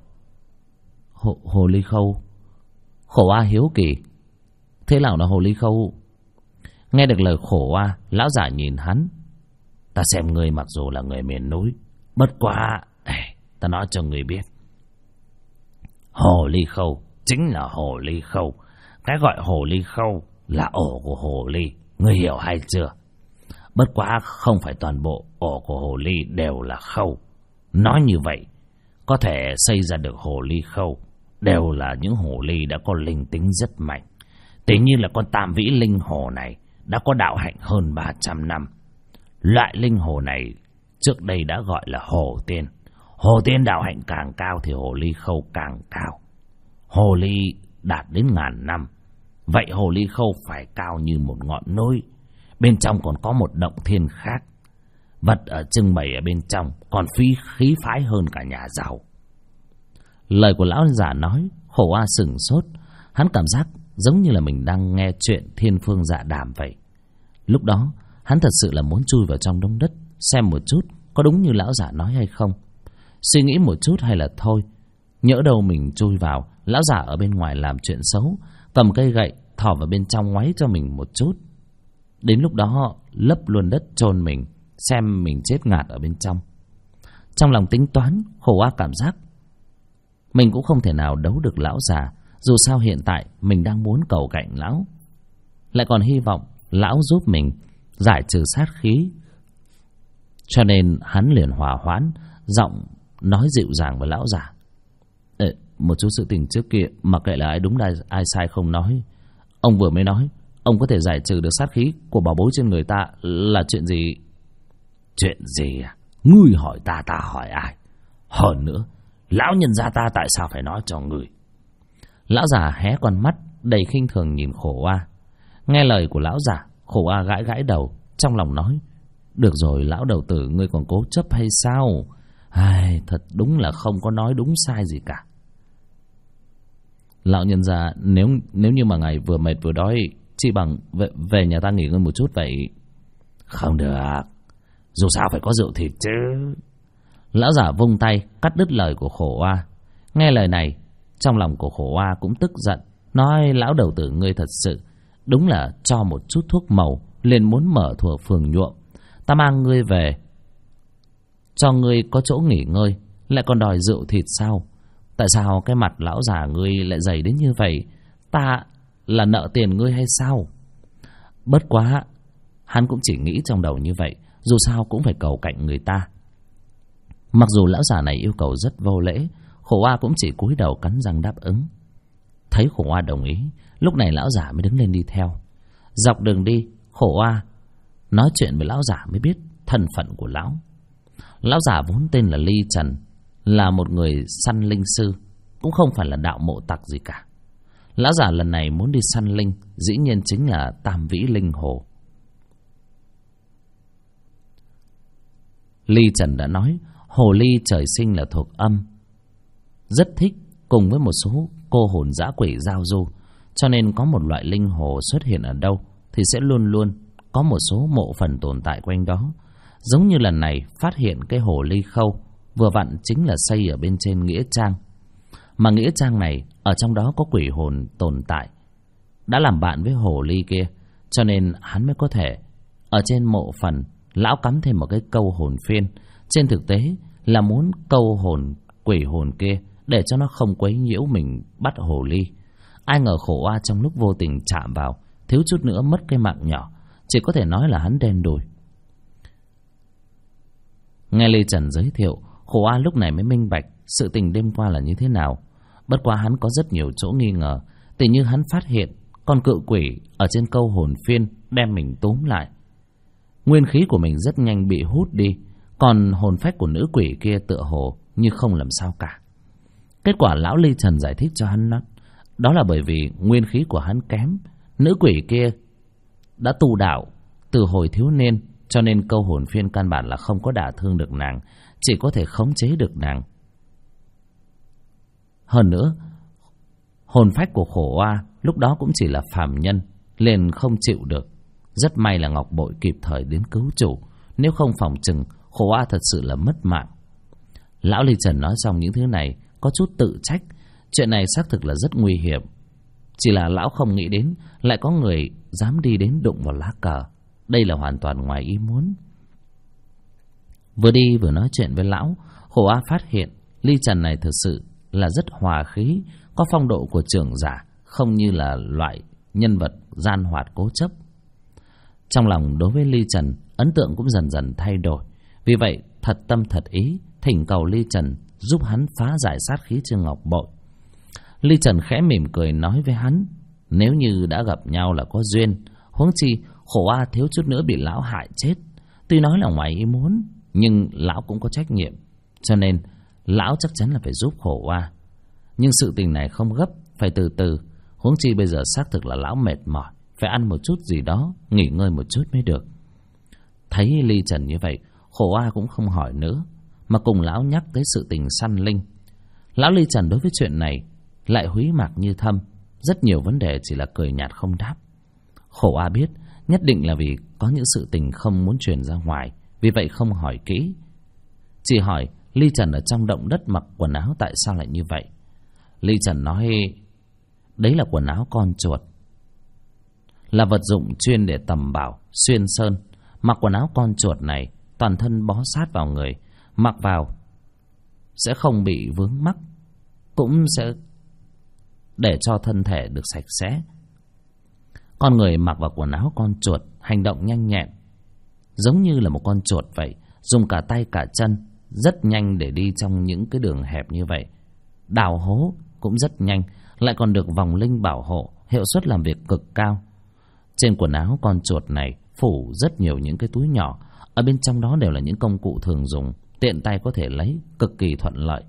Hồ ly khâu? Khổ Oa hiếu kỳ. Thế nào là hồ ly khâu? Nghe được lời Khổ Oa, lão giả nhìn hắn. Ta xem ngươi mặc dù là người miền núi, bất quá ta nói cho ngươi biết, hồ ly khâu chính là hồ ly khâu. Cái gọi hồ ly khâu là ổ của hồ ly, ngươi hiểu hay chưa? Bất quá không phải toàn bộ ổ của hồ ly đều là khâu. Nói như vậy, có thể xây ra được hồ ly khâu đều là những hồ ly đã có linh tính rất mạnh. Tỷ như là con Tam Vĩ Linh Hồ này đã có đạo hạnh hơn 300 năm. Loại linh hồ này trước đây đã gọi là hồ tiên. Hồ tiên đạo hạnh càng cao thì hồ ly khâu càng cao. Hồ ly đạt đến 1000 năm. Vậy hồ ly khâu phải cao như một ngọn núi. Bên trong còn có một động thiên khác. Vật ở trưng bày ở bên trong còn khí phái hơn cả nhà giàu. Lời của lão giả nói, Khổ Oa sửng sốt. Hắn cảm giác giống như là mình đang nghe chuyện Thiên Phương Dạ Đàm vậy. Lúc đó hắn thật sự là muốn chui vào trong đống đất, xem một chút có đúng như lão giả nói hay không. Suy nghĩ một chút hay là thôi, nhỡ đâu mình chui vào, lão giả ở bên ngoài làm chuyện xấu, cầm cây gậy thò vào bên trong ngoáy cho mình một chút. Đến lúc đó lấp luôn đất chôn mình, xem mình chết ngạt ở bên trong. Trong lòng tính toán, Khổ Oa cảm giác mình cũng không thể nào đấu được lão già. Dù sao hiện tại mình đang muốn cầu cạnh lão, lại còn hy vọng lão giúp mình giải trừ sát khí. Cho nên hắn liền hòa hoãn, giọng nói dịu dàng với lão già. Một chút sự tình trước kia, mặc kệ là ai đúng ai sai không nói. Ông vừa mới nói ông có thể giải trừ được sát khí của bảo bối trên người ta là chuyện gì? Chuyện gì à? Ngươi hỏi ta, ta hỏi ai? Hơn nữa, lão nhân gia ta tại sao phải nói cho ngươi? Lão già hé con mắt đầy khinh thường nhìn Khổ Oa. Nghe lời của lão già, Khổ Oa gãi gãi đầu, trong lòng nói: được rồi lão đầu tử, ngươi còn cố chấp hay sao? Thật đúng là không có nói đúng sai gì cả. Lão nhân gia, nếu như mà ngài vừa mệt vừa đói, chỉ bằng về nhà ta nghỉ ngơi một chút vậy. Không được, dù sao phải có rượu thịt chứ. Lão giả vung tay cắt đứt lời của Khổ Oa. Nghe lời này, trong lòng của Khổ Oa cũng tức giận, nói: lão đầu tử ngươi thật sự đúng là cho một chút thuốc màu liền muốn mở thủa phường nhuộm. Ta mang ngươi về cho ngươi có chỗ nghỉ ngơi, lại còn đòi rượu thịt sao? Tại sao cái mặt lão già ngươi lại dày đến như vậy? Ta là nợ tiền ngươi hay sao? Bất quá hắn cũng chỉ nghĩ trong đầu như vậy, dù sao cũng phải cầu cạnh người ta. Mặc dù lão già này yêu cầu rất vô lễ, Khổ Oa cũng chỉ cúi đầu cắn răng đáp ứng. Thấy Khổ Oa đồng ý, lúc này lão già mới đứng lên đi theo. Dọc đường đi, Khổ Oa nói chuyện với lão già mới biết thân phận của lão. Lão già vốn tên là Ly Trần, là một người săn linh sư, cũng không phải là đạo mộ tặc gì cả. Lão già lần này muốn đi săn linh, dĩ nhiên chính là Tam Vĩ Linh Hồ. Ly Trần đã nói hồ ly trời sinh là thuộc âm, rất thích cùng với một số cô hồn dã quỷ giao du, cho nên có một loại linh hồ xuất hiện ở đâu thì sẽ luôn luôn có một số mộ phần tồn tại quanh đó. Giống như lần này phát hiện cái hồ ly khâu vừa vặn chính là xây ở bên trên nghĩa trang. Mà nghĩa trang này ở trong đó có quỷ hồn tồn tại, đã làm bạn với hồ ly kia, cho nên hắn mới có thể ở trên mộ phần lão cắm thêm một cái câu hồn phiên. Trên thực tế là muốn câu hồn quỷ hồn kia để cho nó không quấy nhiễu mình bắt hồ ly. Ai ngờ khổ oa trong lúc vô tình chạm vào, thiếu chút nữa mất cái mạng nhỏ, chỉ có thể nói là hắn đen đủi. Nghe Lê Trần giới thiệu, khổ oa lúc này mới minh bạch sự tình đêm qua là như thế nào. Bất quá hắn có rất nhiều chỗ nghi ngờ, tỉ như hắn phát hiện con cự quỷ ở trên câu hồn phiên đem mình túm lại. Nguyên khí của mình rất nhanh bị hút đi, còn hồn phách của nữ quỷ kia tựa hồ như không làm sao cả. Kết quả lão Ly Trần giải thích cho hắn đó là bởi vì nguyên khí của hắn kém. Nữ quỷ kia đã tu đạo từ hồi thiếu niên, cho nên câu hồn phiên căn bản là không có đả thương được nàng, chỉ có thể khống chế được nàng. Hơn nữa, hồn phách của khổ oa lúc đó cũng chỉ là phàm nhân, liền không chịu được. Rất may là Ngọc Bội kịp thời đến cứu chủ, nếu không phòng chừng khổ oa thật sự là mất mạng. Lão Ly Trần nói xong những thứ này có chút tự trách. Chuyện này xác thực là rất nguy hiểm, chỉ là lão không nghĩ đến lại có người dám đi đến đụng vào lá cờ. Đây là hoàn toàn ngoài ý muốn. Vừa đi vừa nói chuyện với lão, khổ oa phát hiện Ly Trần này thực sự là rất hòa khí, có phong độ của trưởng giả, không như là loại nhân vật gian hoạt cố chấp. Trong lòng đối với Ly Trần, ấn tượng cũng dần dần thay đổi. Vì vậy thật tâm thật ý thỉnh cầu Ly Trần giúp hắn phá giải sát khí trên Ngọc Bội. Ly Trần khẽ mỉm cười nói với hắn, nếu như đã gặp nhau là có duyên, huống chi khổ oa thiếu chút nữa bị lão hại chết. Tuy nói là ngoài ý muốn, nhưng lão cũng có trách nhiệm, cho nên lão chắc chắn là phải giúp khổ oa. Nhưng sự tình này không gấp, phải từ từ. Huống chi bây giờ xác thực là lão mệt mỏi, phải ăn một chút gì đó, nghỉ ngơi một chút mới được. Thấy Ly Trần như vậy, khổ oa cũng không hỏi nữa, mà cùng lão nhắc tới sự tình săn linh. Lão Ly Trần đối với chuyện này lại húy mạc như thâm, rất nhiều vấn đề chỉ là cười nhạt không đáp. Khổ oa biết nhất định là vì có những sự tình không muốn truyền ra ngoài, vì vậy không hỏi kỹ, chỉ hỏi Ly Trần ở trong động đất mặc quần áo tại sao lại như vậy. Ly Trần nói đấy là quần áo con chuột, là vật dụng chuyên để tầm bảo xuyên sơn. Mặc quần áo con chuột này toàn thân bó sát vào người, mặc vào sẽ không bị vướng mắc, cũng sẽ để cho thân thể được sạch sẽ. Con người mặc vào quần áo con chuột hành động nhanh nhẹn, giống như là một con chuột vậy, dùng cả tay cả chân, rất nhanh để đi trong những cái đường hẹp như vậy. Đào hố cũng rất nhanh, lại còn được vòng linh bảo hộ, hiệu suất làm việc cực cao. Trên quần áo con chuột này phủ rất nhiều những cái túi nhỏ, ở bên trong đó đều là những công cụ thường dùng, tiện tay có thể lấy, cực kỳ thuận lợi.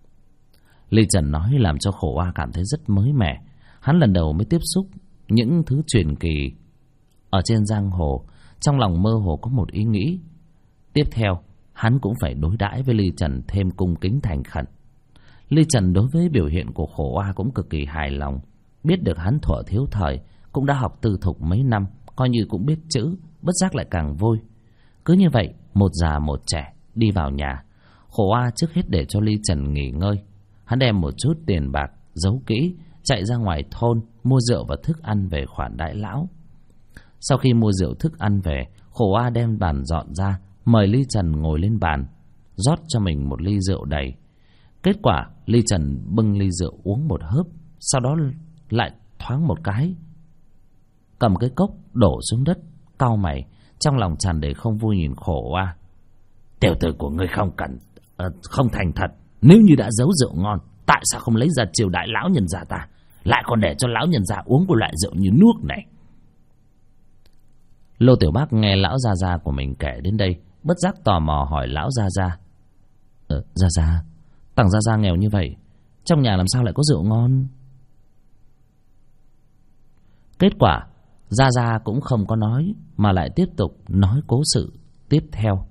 Ly Trần nói làm cho khổ oa cảm thấy rất mới mẻ. Hắn lần đầu mới tiếp xúc những thứ truyền kỳ ở trên giang hồ, trong lòng mơ hồ có một ý nghĩ. Tiếp theo hắn cũng phải đối đãi với Ly Trần thêm cung kính thành khẩn. Ly Trần đối với biểu hiện của khổ oa cũng cực kỳ hài lòng. Biết được hắn thuở thiếu thời, cũng đã học tư thục mấy năm, coi như cũng biết chữ, bất giác lại càng vui. Cứ như vậy, một già một trẻ đi vào nhà. Khổ oa trước hết để cho Ly Trần nghỉ ngơi. Hắn đem một chút tiền bạc giấu kỹ, chạy ra ngoài thôn mua rượu và thức ăn về khoản đãi lão. Sau khi mua rượu thức ăn về, khổ oa đem bàn dọn ra, mời Ly Trần ngồi lên bàn, rót cho mình một ly rượu đầy. Kết quả Ly Trần bưng ly rượu uống một hớp, sau đó lại thoáng một cái, cầm cái cốc đổ xuống đất, cau mày, trong lòng tràn đầy không vui nhìn khổ oa. Tiểu tử của ngươi không thành thật. Nếu như đã giấu rượu ngon, tại sao không lấy ra triều đại lão nhân gia ta, lại còn để cho lão nhân gia uống một loại rượu như nước này? Lô Tiểu Bác nghe lão gia gia của mình kể đến đây, bất giác tò mò hỏi lão gia gia. Gia gia, Tằng gia gia nghèo như vậy, trong nhà làm sao lại có rượu ngon? Kết quả gia gia cũng không có nói, mà lại tiếp tục nói cố sự tiếp theo.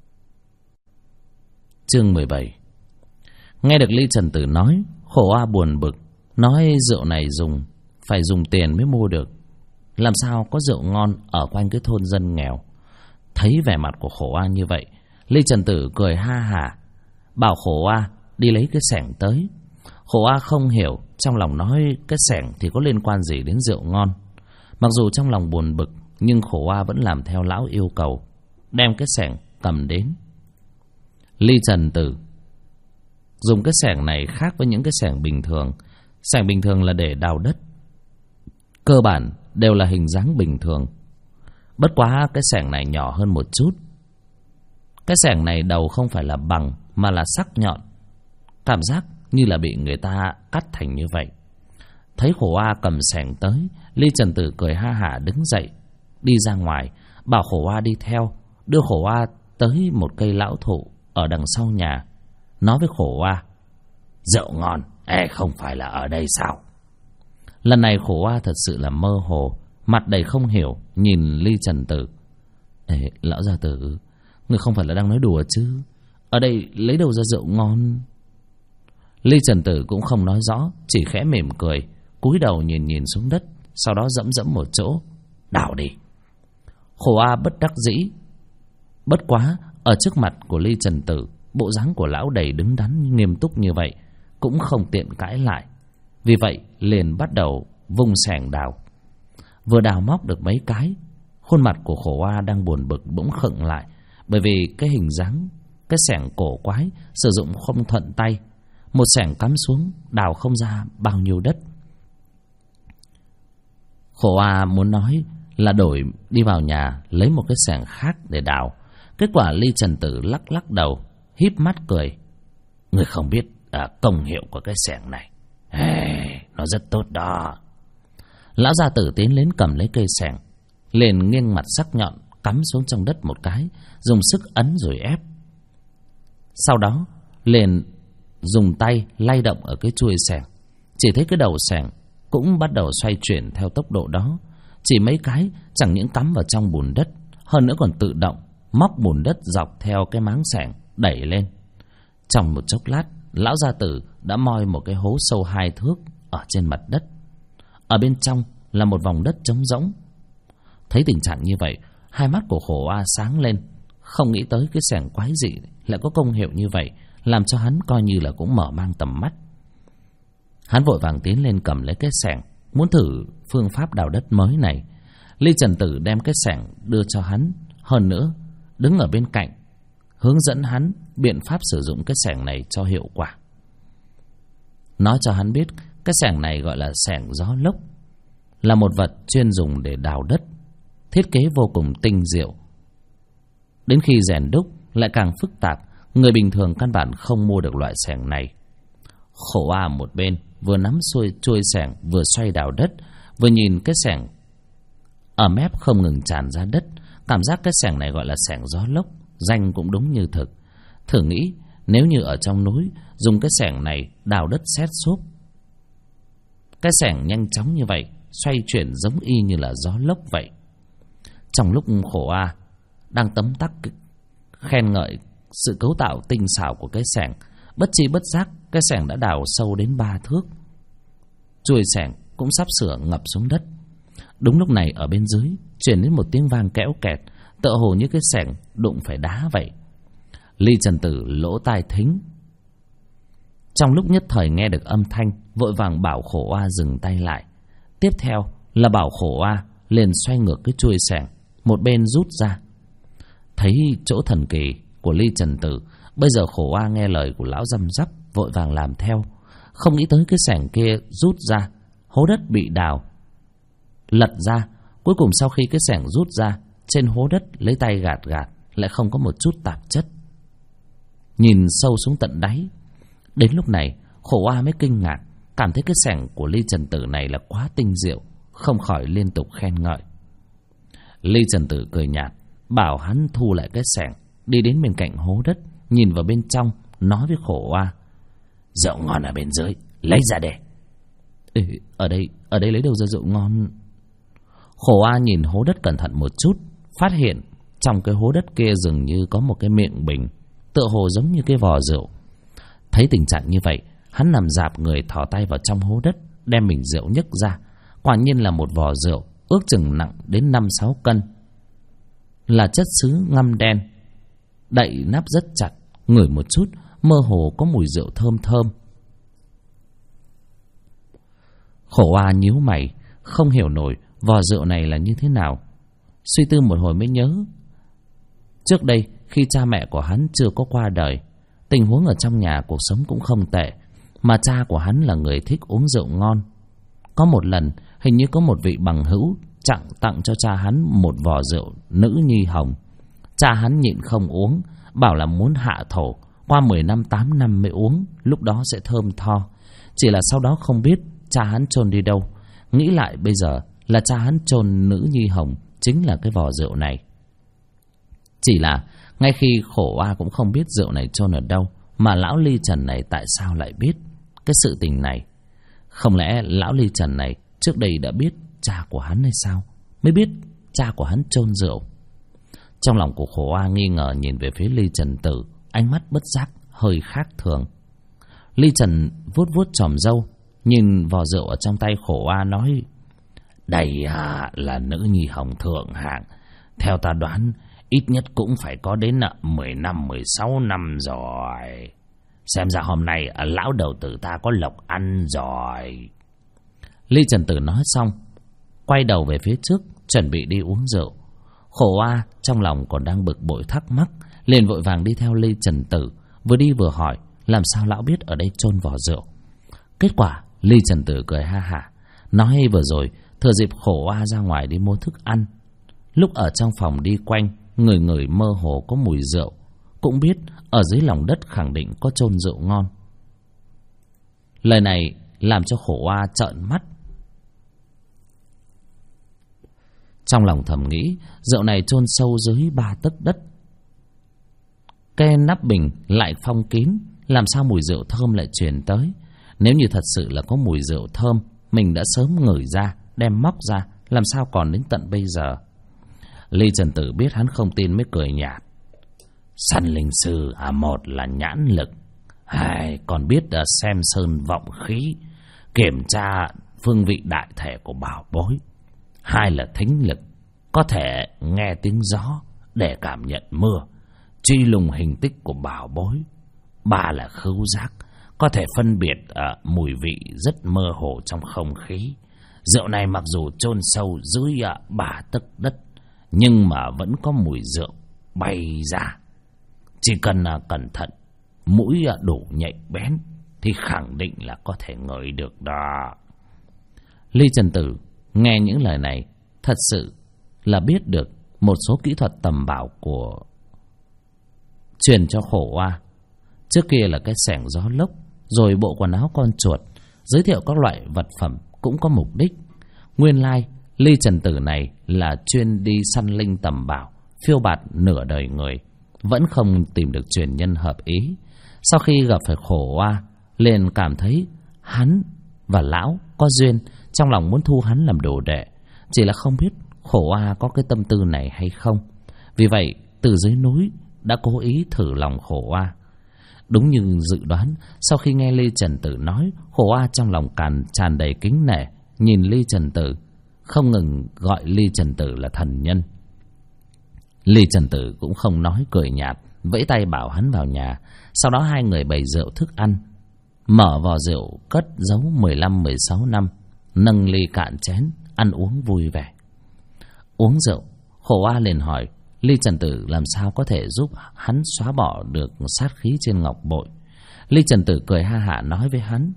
Chương 17. Nghe được Ly Trần Tử nói, khổ oa buồn bực, nói rượu này dùng phải dùng tiền mới mua được. Làm sao có rượu ngon ở quanh cái thôn dân nghèo. Thấy vẻ mặt của Khổ A như vậy, Ly Trần Tử cười ha hả, bảo Khổ A đi lấy cái xẻng tới. Khổ A không hiểu, trong lòng nói cái xẻng thì có liên quan gì đến rượu ngon. Mặc dù trong lòng buồn bực, nhưng Khổ A vẫn làm theo lão yêu cầu, đem cái xẻng cầm đến. Ly Trần Tử dùng cái xẻng này khác với những cái xẻng bình thường. Xẻng bình thường là để đào đất, cơ bản đều là hình dáng bình thường. Bất quá cái xẻng này nhỏ hơn một chút. Cái xẻng này đầu không phải là bằng mà là sắc nhọn, cảm giác như là bị người ta cắt thành như vậy. Thấy Khổ A cầm xẻng tới, Ly Trần Tử cười ha hả đứng dậy, đi ra ngoài, bảo Khổ A đi theo, đưa Khổ A tới một cây lão thụ ở đằng sau nhà, nói với Khổ A: rượu ngon, không phải là ở đây sao? Lần này Khổ A thật sự là mơ hồ, mặt đầy không hiểu, nhìn Ly Trần Tử. Lão gia tử, người không phải là đang nói đùa chứ? Ở đây lấy đâu ra rượu ngon? Ly Trần Tử cũng không nói rõ, chỉ khẽ mỉm cười, cúi đầu nhìn xuống đất, sau đó dẫm một chỗ: đào đi. Khổ A bất đắc dĩ. Bất quá ở trước mặt của Ly Trần Tử, bộ dáng của lão đầy đứng đắn nghiêm túc như vậy, cũng không tiện cãi lại. Vì vậy liền bắt đầu vung xẻng đào. Vừa đào móc được mấy cái, khuôn mặt của Khổ A đang buồn bực bỗng khựng lại, bởi vì cái hình dáng cái xẻng cổ quái sử dụng không thuận tay, một xẻng cắm xuống đào không ra bao nhiêu đất. Khổ A muốn nói là đổi đi vào nhà lấy một cái xẻng khác để đào. Kết quả Ly Trần Tử lắc đầu, híp mắt cười: người không biết công hiệu của cái xẻng này, nó rất tốt đó. Lão gia tử tiến đến cầm lấy cây xẻng, liền nghiêng mặt sắc nhọn cắm xuống trong đất một cái, dùng sức ấn rồi ép. Sau đó liền dùng tay lay động ở cái chuôi xẻng, chỉ thấy cái đầu xẻng cũng bắt đầu xoay chuyển theo tốc độ đó. Chỉ mấy cái chẳng những cắm vào trong bùn đất, hơn nữa còn tự động móc bùn đất dọc theo cái máng xẻng đẩy lên. Trong một chốc lát, lão gia tử đã moi một cái hố sâu 2 thước ở trên mặt đất. Ở bên trong là một vòng đất trống rỗng. Thấy tình trạng như vậy, hai mắt của Khổ A sáng lên, không nghĩ tới cái xẻng quái dị lại có công hiệu như vậy, làm cho hắn coi như là cũng mở mang tầm mắt. Hắn vội vàng tiến lên cầm lấy cái xẻng, muốn thử phương pháp đào đất mới này. Ly Trần Tử đem cái xẻng đưa cho hắn, hơn nữa đứng ở bên cạnh hướng dẫn hắn biện pháp sử dụng cái xẻng này cho hiệu quả. Nói cho hắn biết cái xẻng này gọi là xẻng gió lốc, là một vật chuyên dùng để đào đất, thiết kế vô cùng tinh diệu. Đến khi rèn đúc lại càng phức tạp, người bình thường căn bản không mua được loại xẻng này. Khổ A một bên vừa nắm chuôi xẻng vừa xoay đào đất, vừa nhìn cái xẻng ở mép không ngừng tràn ra đất, cảm giác cái xẻng này gọi là xẻng gió lốc, danh cũng đúng như thực. Thử nghĩ nếu như ở trong núi dùng cái xẻng này đào đất sét xốp, cái xẻng nhanh chóng như vậy, xoay chuyển giống y như là gió lốc vậy. Trong lúc Khổ A đang tấm tắc khen ngợi sự cấu tạo tinh xảo của cái xẻng, bất chi bất giác cái xẻng đã đào sâu đến 3 thước. Chuôi xẻng cũng sắp sửa ngập xuống đất. Đúng lúc này ở bên dưới truyền đến một tiếng vang kẽo kẹt, tựa hồ như cái xẻng đụng phải đá vậy. Ly Trần Tử lỗ tai thính, trong lúc nhất thời nghe được âm thanh, vội vàng bảo Khổ A dừng tay lại. Tiếp theo là bảo Khổ A liền xoay ngược cái chuôi xẻng, một bên rút ra. Thấy chỗ thần kỳ của Ly Trần Tử, bây giờ Khổ A nghe lời của lão răm rắp, vội vàng làm theo. Không nghĩ tới cái xẻng kia rút ra, hố đất bị đào lật ra. Cuối cùng sau khi cái xẻng rút ra, trên hố đất lấy tay gạt lại không có một chút tạp chất. Nhìn sâu xuống tận đáy. Đến lúc này Khổ A mới kinh ngạc, cảm thấy cái xẻng của Ly Trần Tử này là quá tinh diệu, không khỏi liên tục khen ngợi. Ly Trần Tử cười nhạt, bảo hắn thu lại cái xẻng, đi đến bên cạnh hố đất, nhìn vào bên trong, nói với Khổ A: rượu ngon ở bên dưới, lấy ra để. Ở đây lấy đâu ra rượu ngon? Khổ A nhìn hố đất cẩn thận một chút, phát hiện trong cái hố đất kia dường như có một cái miệng bình, tựa hồ giống như cái vò rượu. Thấy tình trạng như vậy, hắn nằm rạp người thò tay vào trong hố đất, đem bình rượu nhấc ra, Quả nhiên là một vò rượu, ước chừng nặng đến 5-6 cân. Là chất sứ ngăm đen, đậy nắp rất chặt, ngửi một chút, mơ hồ có mùi rượu thơm thơm. Khổ A nhíu mày, không hiểu nổi vò rượu này là như thế nào. Suy tư một hồi mới nhớ, trước đây khi cha mẹ của hắn chưa có qua đời, tình huống ở trong nhà cuộc sống cũng không tệ, mà cha của hắn là người thích uống rượu ngon. Có một lần, hình như có một vị bằng hữu tặng cho cha hắn một vò rượu nữ nhi hồng. Cha hắn nhịn không uống, bảo là muốn hạ thổ, qua 10 năm 8 năm mới uống, lúc đó sẽ thơm tho. Chỉ là sau đó không biết cha hắn chôn đi đâu. Nghĩ lại bây giờ là cha hắn chôn nữ nhi hồng chính là cái vò rượu này. Chỉ là ngay khi Khổ A cũng không biết rượu này chôn ở đâu, mà lão Ly Trần này tại sao lại biết cái sự tình này. Không lẽ lão Ly Trần này trước đây đã biết cha của hắn hay sao, mới biết cha của hắn chôn rượu. Trong lòng của Khổ A nghi ngờ nhìn về phía Ly Trần Tử, ánh mắt bất giác hơi khác thường. Ly Trần vuốt vuốt chòm râu, nhìn vò rượu ở trong tay Khổ A nói: đây là nữ nhi hồng thượng hạng, theo ta đoán ít nhất cũng phải có đến 10 năm 16 năm rồi. Xem ra hôm nay lão đầu tử ta có lộc ăn rồi. Ly Trần Tử nói xong, quay đầu về phía trước, chuẩn bị đi uống rượu. Khổ A trong lòng còn đang bực bội thắc mắc, liền vội vàng đi theo Ly Trần Tử, vừa đi vừa hỏi làm sao lão biết ở đây chôn vò rượu. Kết quả Ly Trần Tử cười ha hả, nói vừa rồi thừa dịp Khổ A ra ngoài đi mua thức ăn, lúc ở trong phòng đi quanh, người mơ hồ có mùi rượu, cũng biết ở dưới lòng đất khẳng định có chôn rượu ngon. Lời này làm cho Khổ A trợn mắt, trong lòng thầm nghĩ rượu này chôn sâu dưới 3 tấc đất, cái nắp bình lại phong kín, làm sao mùi rượu thơm lại truyền tới. Nếu như thật sự là có mùi rượu thơm, mình đã sớm ngửi ra, đem móc ra, làm sao còn đến tận bây giờ. Ly Trần Tử biết hắn không tin mới cười nhạt: săn linh sư một là nhãn lực, hai còn biết xem sơn vọng khí, kiểm tra phương vị đại thể của bảo bối, hai là thính lực, có thể nghe tiếng gió để cảm nhận mưa, truy lùng hình tích của bảo bối, ba là khứu giác, có thể phân biệt mùi vị rất mơ hồ trong không khí. Rượu này mặc dù chôn sâu dưới 3 tấc đất, nhưng mà vẫn có mùi rượu bay ra. Chỉ cần cẩn thận, mũi đủ nhạy bén thì khẳng định là có thể ngửi được đó. Ly Trần Tử nghe những lời này thật sự là biết được một số kỹ thuật tầm bảo của truyền cho Khổ A. Trước kia là cái xẻng gió lốc, rồi bộ quần áo con chuột, giới thiệu các loại vật phẩm cũng có mục đích. Nguyên lai Ly Trần Tử này là chuyên đi săn linh tầm bảo, phiêu bạt nửa đời người, vẫn không tìm được truyền nhân hợp ý. Sau khi gặp phải Khổ A, liền cảm thấy hắn và lão có duyên, trong lòng muốn thu hắn làm đồ đệ. Chỉ là không biết Khổ A có cái tâm tư này hay không. Vì vậy từ dưới núi đã cố ý thử lòng Khổ A. Đúng như dự đoán, sau khi nghe Ly Trần Tử nói, Khổ A trong lòng tràn đầy kính nể, nhìn Ly Trần Tử, không ngừng gọi Ly Trần Tử là thần nhân. Ly Trần Tử cũng không nói, cười nhạt, vẫy tay bảo hắn vào nhà. Sau đó hai người bày rượu thức ăn, mở vò rượu cất giấu 15-16 năm, nâng ly cạn chén, ăn uống vui vẻ. Uống rượu, Khổ A liền hỏi Ly Trần Tử làm sao có thể giúp hắn xóa bỏ được sát khí trên ngọc bội. Ly Trần Tử cười ha hả nói với hắn: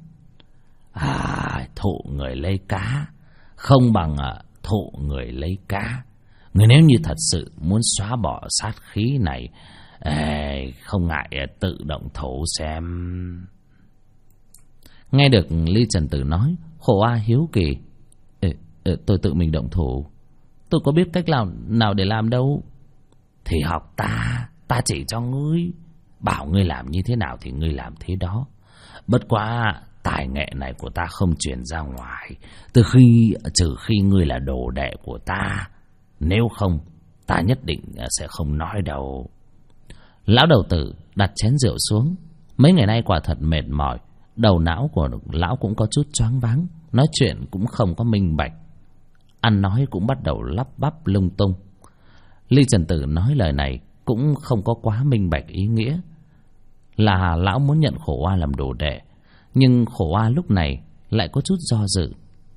thụ người lấy cá không bằng thụ người lấy cá. Người nếu như thật sự muốn xóa bỏ sát khí này, không ngại tự động thủ xem. Nghe được Ly Trần Tử nói, Khổ A hiếu kỳ: tôi tự mình động thủ, tôi có biết cách nào để làm đâu. Thì học ta chỉ cho ngươi, bảo ngươi làm như thế nào thì ngươi làm thế đó. Bất quá tài nghệ này của ta không truyền ra ngoài, trừ khi ngươi là đồ đệ của ta, nếu không ta nhất định sẽ không nói đâu. Lão đầu tử đặt chén rượu xuống, mấy ngày nay quả thật mệt mỏi, đầu não của lão cũng có chút choáng váng, nói chuyện cũng không có minh bạch, ăn nói cũng bắt đầu lắp bắp lung tung. Ly Trần Tử nói lời này cũng không có quá minh bạch ý nghĩa, là lão muốn nhận Khổ Oa làm đồ đệ, nhưng Khổ Oa lúc này lại có chút do dự.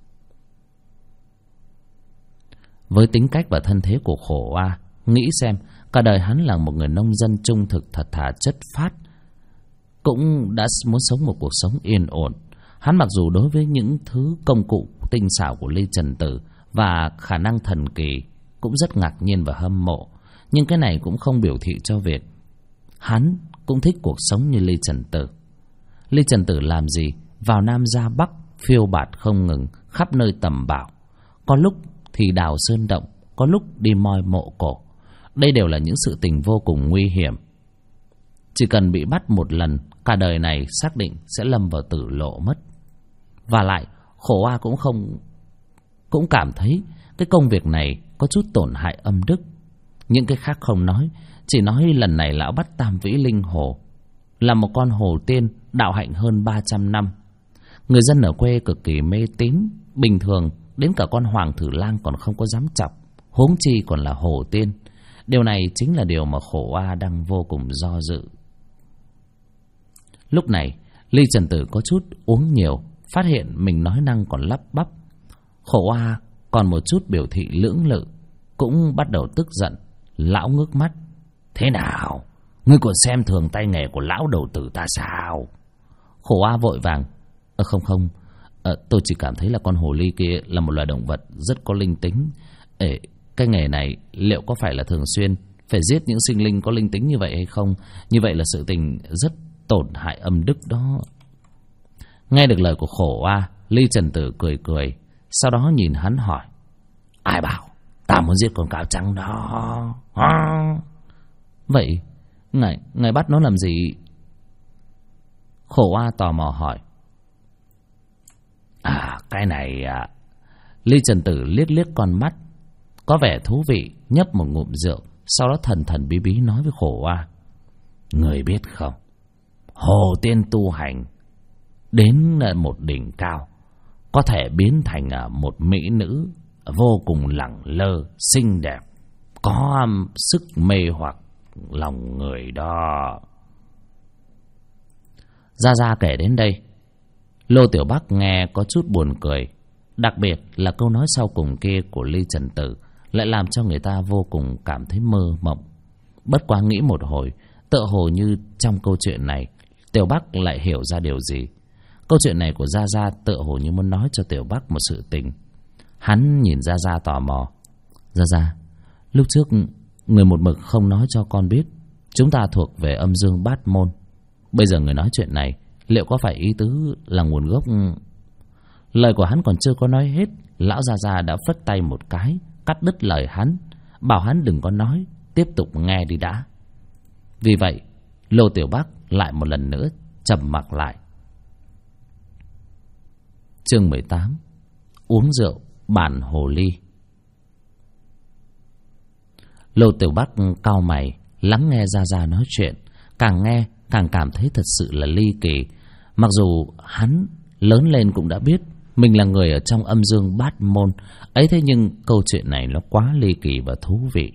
Với tính cách và thân thế của Khổ Oa, nghĩ xem cả đời hắn là một người nông dân trung thực, thật thà, chất phác, cũng đã muốn sống một cuộc sống yên ổn. Hắn mặc dù đối với những thứ công cụ tinh xảo của Ly Trần Tử và khả năng thần kỳ cũng rất ngạc nhiên và hâm mộ, nhưng cái này cũng không biểu thị cho việc hắn cũng thích cuộc sống như Ly Trần Tử. Ly Trần Tử làm gì vào Nam ra Bắc, phiêu bạt không ngừng, khắp nơi tầm bảo, có lúc thì đào sơn động, có lúc đi moi mộ cổ. Đây đều là những sự tình vô cùng nguy hiểm. Chỉ cần bị bắt một lần, cả đời này xác định sẽ lâm vào tử lộ mất. Và lại Khổ Oa cũng cảm thấy cái công việc này có chút tổn hại âm đức. Những cái khác không nói, chỉ nói lần này lão bắt Tam Vĩ Linh Hồ, là một con hồ tiên đạo hạnh hơn 300 năm. Người dân ở quê cực kỳ mê tín, bình thường đến cả con hoàng thử lang còn không có dám chọc, huống chi còn là hồ tiên. Điều này chính là điều mà Khổ Oa đang vô cùng do dự. Lúc này Ly Trần Tử có chút uống nhiều, phát hiện mình nói năng còn lắp bắp. Khổ Oa còn một chút biểu thị lưỡng lự, cũng bắt đầu tức giận. Lão ngước mắt: thế nào, ngươi còn xem thường tay nghề của lão đầu tử ta sao? Khổ Oa vội vàng: không, tôi chỉ cảm thấy là con hồ ly kia là một loài động vật rất có linh tính. Cái nghề này liệu có phải là thường xuyên phải giết những sinh linh có linh tính như vậy hay không? Như vậy là sự tình rất tổn hại âm đức đó. Nghe được lời của Khổ Oa, Ly Trần Tử cười cười, sau đó nhìn hắn hỏi: ai bảo ta muốn giết con cáo trắng đó? Vậy ngài bắt nó làm gì? Khổ Oa tò mò hỏi. Cái này Ly Trần Tử liếc liếc con mắt, có vẻ thú vị, nhấp một ngụm rượu, sau đó thần thần bí bí nói với Khổ Oa: người biết không, hồ tiên tu hành đến một đỉnh cao, có thể biến thành một mỹ nữ vô cùng lẳng lơ, xinh đẹp, có sức mê hoặc lòng người đó. Gia kể đến đây, Lô Tiểu Bắc nghe có chút buồn cười, đặc biệt là câu nói sau cùng kia của Ly Trần Tử lại làm cho người ta vô cùng cảm thấy mơ mộng. Bất quá nghĩ một hồi, tựa hồ như trong câu chuyện này Tiểu Bắc lại hiểu ra điều gì. Câu chuyện này của Gia tựa hồ như muốn nói cho Tiểu Bắc một sự tình. Hắn nhìn Gia tò mò: Gia, lúc trước người một mực không nói cho con biết chúng ta thuộc về âm dương bát môn. Bây giờ người nói chuyện này, liệu có phải ý tứ là nguồn gốc? Lời của hắn còn chưa có nói hết, lão Gia đã phất tay một cái, cắt đứt lời hắn, bảo hắn đừng có nói, tiếp tục nghe đi đã. Vì vậy Lô Tiểu Bắc lại một lần nữa trầm mặc lại. Chương 18: Uống rượu bản hồ ly. Lô Tiểu Bắc cau mày lắng nghe Gia nói chuyện, càng nghe càng cảm thấy thật sự là ly kỳ. Mặc dù hắn lớn lên cũng đã biết mình là người ở trong âm dương bát môn ấy, thế nhưng câu chuyện này nó quá ly kỳ và thú vị.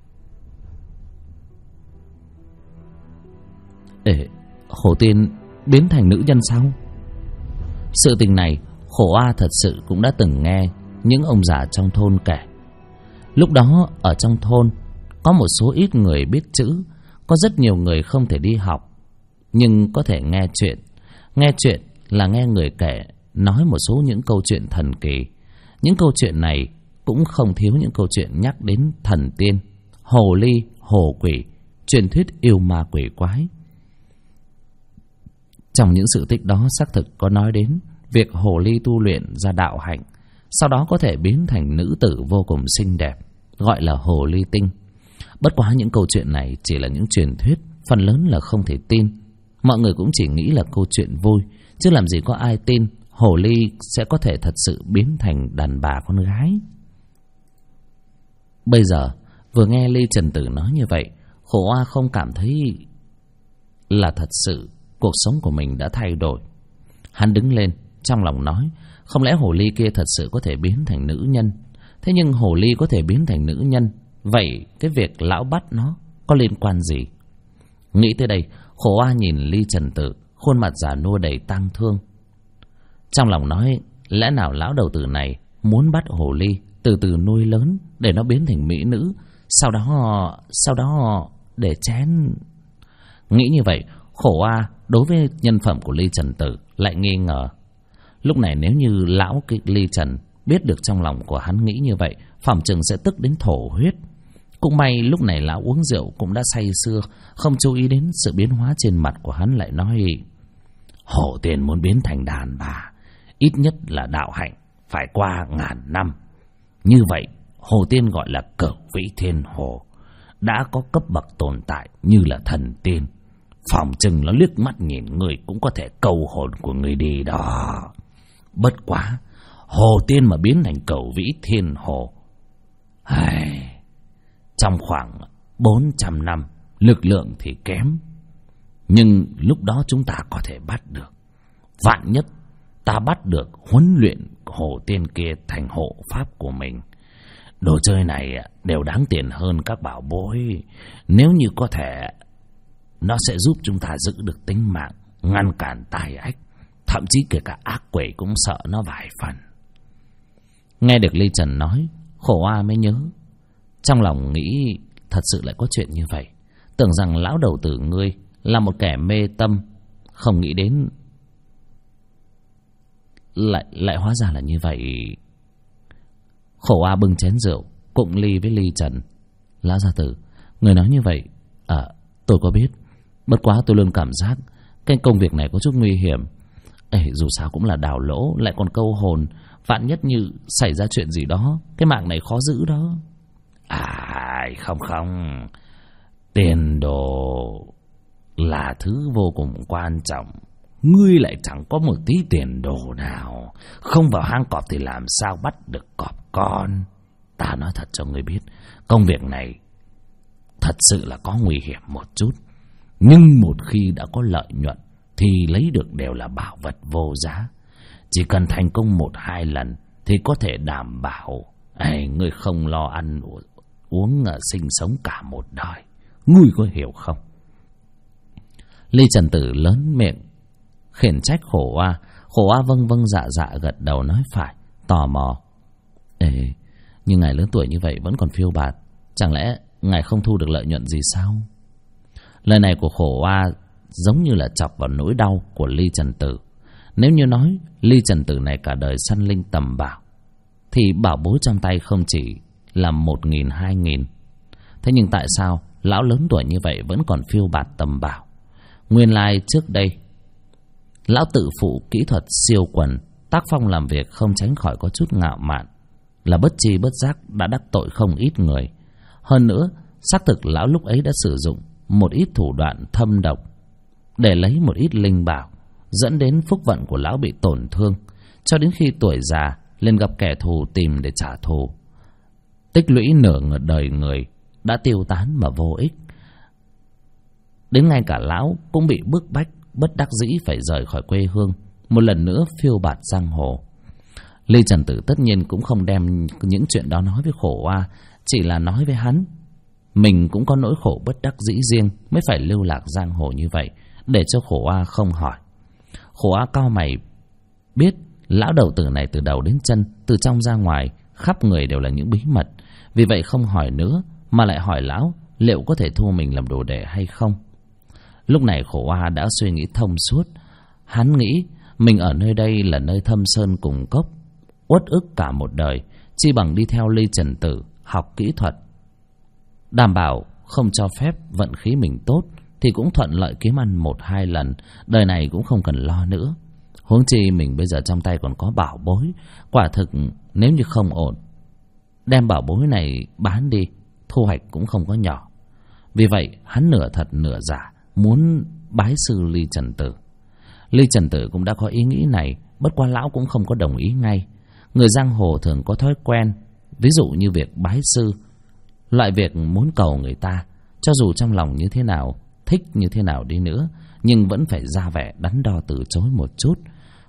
Hồ tiên biến thành nữ nhân sao? Sự tình này Khổ Oa thật sự cũng đã từng nghe những ông già trong thôn kể. Lúc đó ở trong thôn có một số ít người biết chữ, có rất nhiều người không thể đi học, nhưng có thể nghe chuyện. Nghe chuyện là nghe người kể nói một số những câu chuyện thần kỳ. Những câu chuyện này cũng không thiếu những câu chuyện nhắc đến thần tiên, hồ ly, hồ quỷ, truyền thuyết yêu ma quỷ quái. Trong những sự tích đó xác thực có nói đến việc hồ ly tu luyện ra đạo hạnh, sau đó có thể biến thành nữ tử vô cùng xinh đẹp, gọi là hồ ly tinh. Bất quá những câu chuyện này chỉ là những truyền thuyết, phần lớn là không thể tin. Mọi người cũng chỉ nghĩ là câu chuyện vui, chứ làm gì có ai tin hồ ly sẽ có thể thật sự biến thành đàn bà con gái. Bây giờ vừa nghe Ly Trần Tử nói như vậy, Khổ Oa không cảm thấy là thật sự cuộc sống của mình đã thay đổi. Hắn đứng lên, trong lòng nói, không lẽ hồ ly kia thật sự có thể biến thành nữ nhân? Thế nhưng hồ ly có thể biến thành nữ nhân, vậy cái việc lão bắt nó có liên quan gì? Nghĩ tới đây, Khổ A nhìn Ly Trần Tử, khuôn mặt già nua đầy tang thương. Trong lòng nói, lẽ nào lão đầu tử này muốn bắt hồ ly từ từ nuôi lớn để nó biến thành mỹ nữ, sau đó để chén. Nghĩ như vậy, Khổ A đối với nhân phẩm của Ly Trần Tử lại nghi ngờ. Lúc này nếu như lão Ly Trần biết được trong lòng của hắn nghĩ như vậy, phỏng chừng sẽ tức đến thổ huyết. Cũng may lúc này lão uống rượu cũng đã say sưa, không chú ý đến sự biến hóa trên mặt của hắn, lại nói: Hổ Tiên muốn biến thành đàn bà, ít nhất là đạo hạnh phải qua 1000 năm. Như vậy Hồ Tiên gọi là Cửu Vĩ Thiên Hồ, đã có cấp bậc tồn tại như là thần tiên. Phỏng chừng nó liếc mắt nhìn người cũng có thể câu hồn của người đi đó. Bất quá Hồ Tiên mà biến thành Cửu Vĩ Thiên Hồ, trong khoảng 400 năm, lực lượng thì kém, nhưng lúc đó chúng ta có thể bắt được. Vạn nhất ta bắt được, huấn luyện Hồ Tiên kia thành hộ pháp của mình. Đồ chơi này đều đáng tiền hơn các bảo bối. Nếu như có thể, nó sẽ giúp chúng ta giữ được tính mạng, ngăn cản tai ách, thậm chí kể cả ác quỷ cũng sợ nó vài phần. Nghe được Ly Trần nói, Khổ A mới nhớ, trong lòng nghĩ thật sự lại có chuyện như vậy. Tưởng rằng lão đầu tử ngươi là một kẻ mê tâm, không nghĩ đến lại hóa ra là như vậy. Khổ A bưng chén rượu cụng ly với Ly Trần. Lão gia tử, người nói như vậy, tôi có biết. Bất quá tôi luôn cảm giác cái công việc này có chút nguy hiểm. Dù sao cũng là đào lỗ, lại còn câu hồn, vạn nhất như xảy ra chuyện gì đó, cái mạng này khó giữ đó. Không, tiền đồ là thứ vô cùng quan trọng. Ngươi lại chẳng có một tí tiền đồ nào, không vào hang cọp thì làm sao bắt được cọp con. Ta nói thật cho ngươi biết, công việc này thật sự là có nguy hiểm một chút, nhưng một khi đã có lợi nhuận thì lấy được đều là bảo vật vô giá. Chỉ cần thành công 1-2 lần thì có thể đảm bảo ngươi không lo ăn uống sinh sống cả một đời. Ngươi có hiểu không? Ly Trần Tử lớn miệng khiển trách Khổ A. Khổ A vâng dạ gật đầu nói phải, tò mò. Nhưng ngài lớn tuổi như vậy vẫn còn phiêu bạt, chẳng lẽ ngài không thu được lợi nhuận gì sao? Lời này của Khổ A giống như là chọc vào nỗi đau của Ly Trần Tử. Nếu như nói Ly Trần Tử này cả đời săn linh tầm bảo, thì bảo bối trong tay không chỉ là 1.000, 2.000. Thế nhưng tại sao lão lớn tuổi như vậy vẫn còn phiêu bạt tầm bảo? Nguyên lai trước đây lão tự phụ kỹ thuật siêu quần, tác phong làm việc không tránh khỏi có chút ngạo mạn, là bất tri bất giác đã đắc tội không ít người. Hơn nữa, xác thực lão lúc ấy đã sử dụng một ít thủ đoạn thâm độc để lấy một ít linh bảo, dẫn đến phúc vận của lão bị tổn thương, cho đến khi tuổi già lên gặp kẻ thù tìm để trả thù. Tích lũy nửa đời người đã tiêu tán mà vô ích. Đến ngay cả lão cũng bị bức bách, bất đắc dĩ phải rời khỏi quê hương, một lần nữa phiêu bạt giang hồ. Ly Trần Tử tất nhiên cũng không đem những chuyện đó nói với Khổ A, chỉ là nói với hắn mình cũng có nỗi khổ bất đắc dĩ riêng mới phải lưu lạc giang hồ như vậy, để cho Khổ A không hỏi. Khổ A cau mày, biết lão đầu tử này từ đầu đến chân, từ trong ra ngoài, khắp người đều là những bí mật, vì vậy không hỏi nữa, mà lại hỏi lão liệu có thể thu mình làm đồ đệ hay không. Lúc này Khổ A đã suy nghĩ thông suốt. Hắn nghĩ mình ở nơi đây là nơi thâm sơn cùng cốc, uất ức cả một đời, chi bằng đi theo Ly Trần Tử học kỹ thuật, đảm bảo không cho phép vận khí mình tốt thì cũng thuận lợi kiếm ăn 1-2 lần, đời này cũng không cần lo nữa. Huống chi mình bây giờ trong tay còn có bảo bối, quả thực nếu như không ổn, đem bảo bối này bán đi, thu hoạch cũng không có nhỏ. Vì vậy hắn nửa thật nửa giả muốn bái sư Ly Trần Tử. Ly Trần Tử cũng đã có ý nghĩ này, bất quá lão cũng không có đồng ý ngay. Người giang hồ thường có thói quen, ví dụ như việc bái sư, loại việc muốn cầu người ta, cho dù trong lòng như thế nào, thích như thế nào đi nữa, nhưng vẫn phải ra vẻ đắn đo từ chối một chút.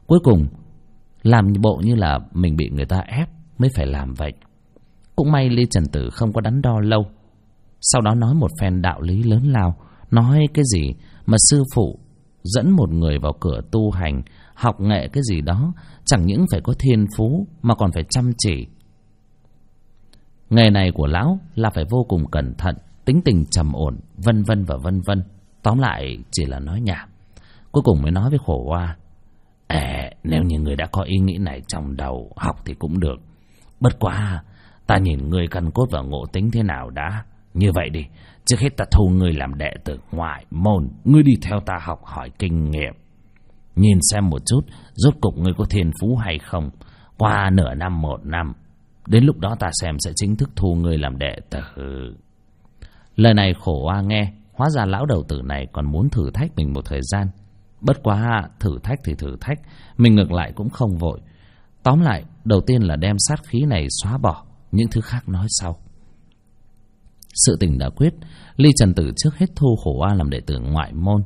Cuối cùng làm bộ như là mình bị người ta ép mới phải làm vậy. Cũng may Ly Trần Tử không có đắn đo lâu. Sau đó nói một phen đạo lý lớn lao. Nói cái gì mà sư phụ dẫn một người vào cửa tu hành, học nghệ cái gì đó, chẳng những phải có thiên phú mà còn phải chăm chỉ. Nghề này của lão là phải vô cùng cẩn thận, tính tình trầm ổn, vân vân và vân vân. Tóm lại chỉ là nói nhảm. Cuối cùng mới nói với Khổ Hoa: nếu như người đã có ý nghĩ này trong đầu, học thì cũng được. Bất quá ta nhìn người căn cốt và ngộ tính thế nào đã. Như vậy đi, trước hết ta thu ngươi làm đệ tử ngoại môn, ngươi đi theo ta học hỏi kinh nghiệm, nhìn xem một chút rốt cục ngươi có thiên phú hay không. Qua nửa năm, 1 năm, đến lúc đó ta xem sẽ chính thức thu ngươi làm đệ tử. Lời này Khổ Hoa nghe, hóa ra lão đầu tử này còn muốn thử thách mình một thời gian. Bất quá thử thách thì thử thách, mình ngược lại cũng không vội. Tóm lại, đầu tiên là đem sát khí này xóa bỏ, những thứ khác nói sau. Sự tình đã quyết, Ly Trần Tử trước hết thu Khổ Hoa làm đệ tử ngoại môn.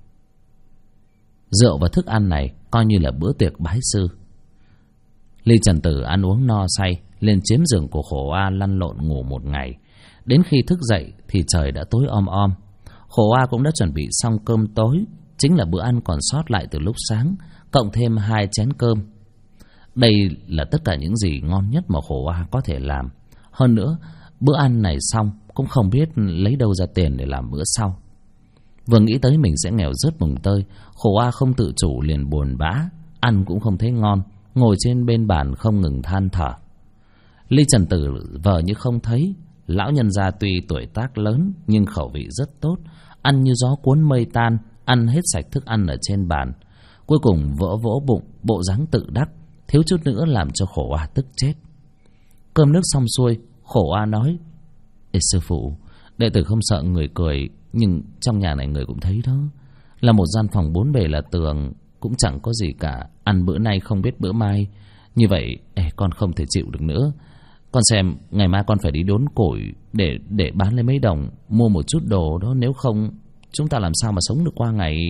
Rượu và thức ăn này coi như là bữa tiệc bái sư. Ly Trần Tử ăn uống no say, lên chiếm giường của Khổ Hoa lăn lộn ngủ một ngày. Đến khi thức dậy thì trời đã tối om om. Khổ Hoa cũng đã chuẩn bị xong cơm tối, chính là bữa ăn còn sót lại từ lúc sáng, cộng thêm 2 chén cơm. Đây là tất cả những gì ngon nhất mà Khổ Hoa có thể làm. Hơn nữa, bữa ăn này xong cũng không biết lấy đâu ra tiền để làm bữa sau. Vừa nghĩ tới mình sẽ nghèo rớt mùng tơi, Khổ Hoa không tự chủ liền buồn bã, ăn cũng không thấy ngon, ngồi trên bên bàn không ngừng than thở. Ly Trần Tử vờ như không thấy. Lão nhân gia tuy tuổi tác lớn nhưng khẩu vị rất tốt, ăn như gió cuốn mây tan, ăn hết sạch thức ăn ở trên bàn. Cuối cùng vỗ vỗ bụng, bộ dáng tự đắc, thiếu chút nữa làm cho Khổ Hoa tức chết. Cơm nước xong xuôi, Khổ Hoa nói: sư phụ, đệ tử không sợ người cười, nhưng trong nhà này người cũng thấy đó, là một gian phòng 4 bề là tường, cũng chẳng có gì cả, ăn bữa nay không biết bữa mai. Như vậy con không thể chịu được nữa. Con xem ngày mai con phải đi đốn củi để bán lấy mấy đồng, mua một chút đồ đó, nếu không chúng ta làm sao mà sống được qua ngày.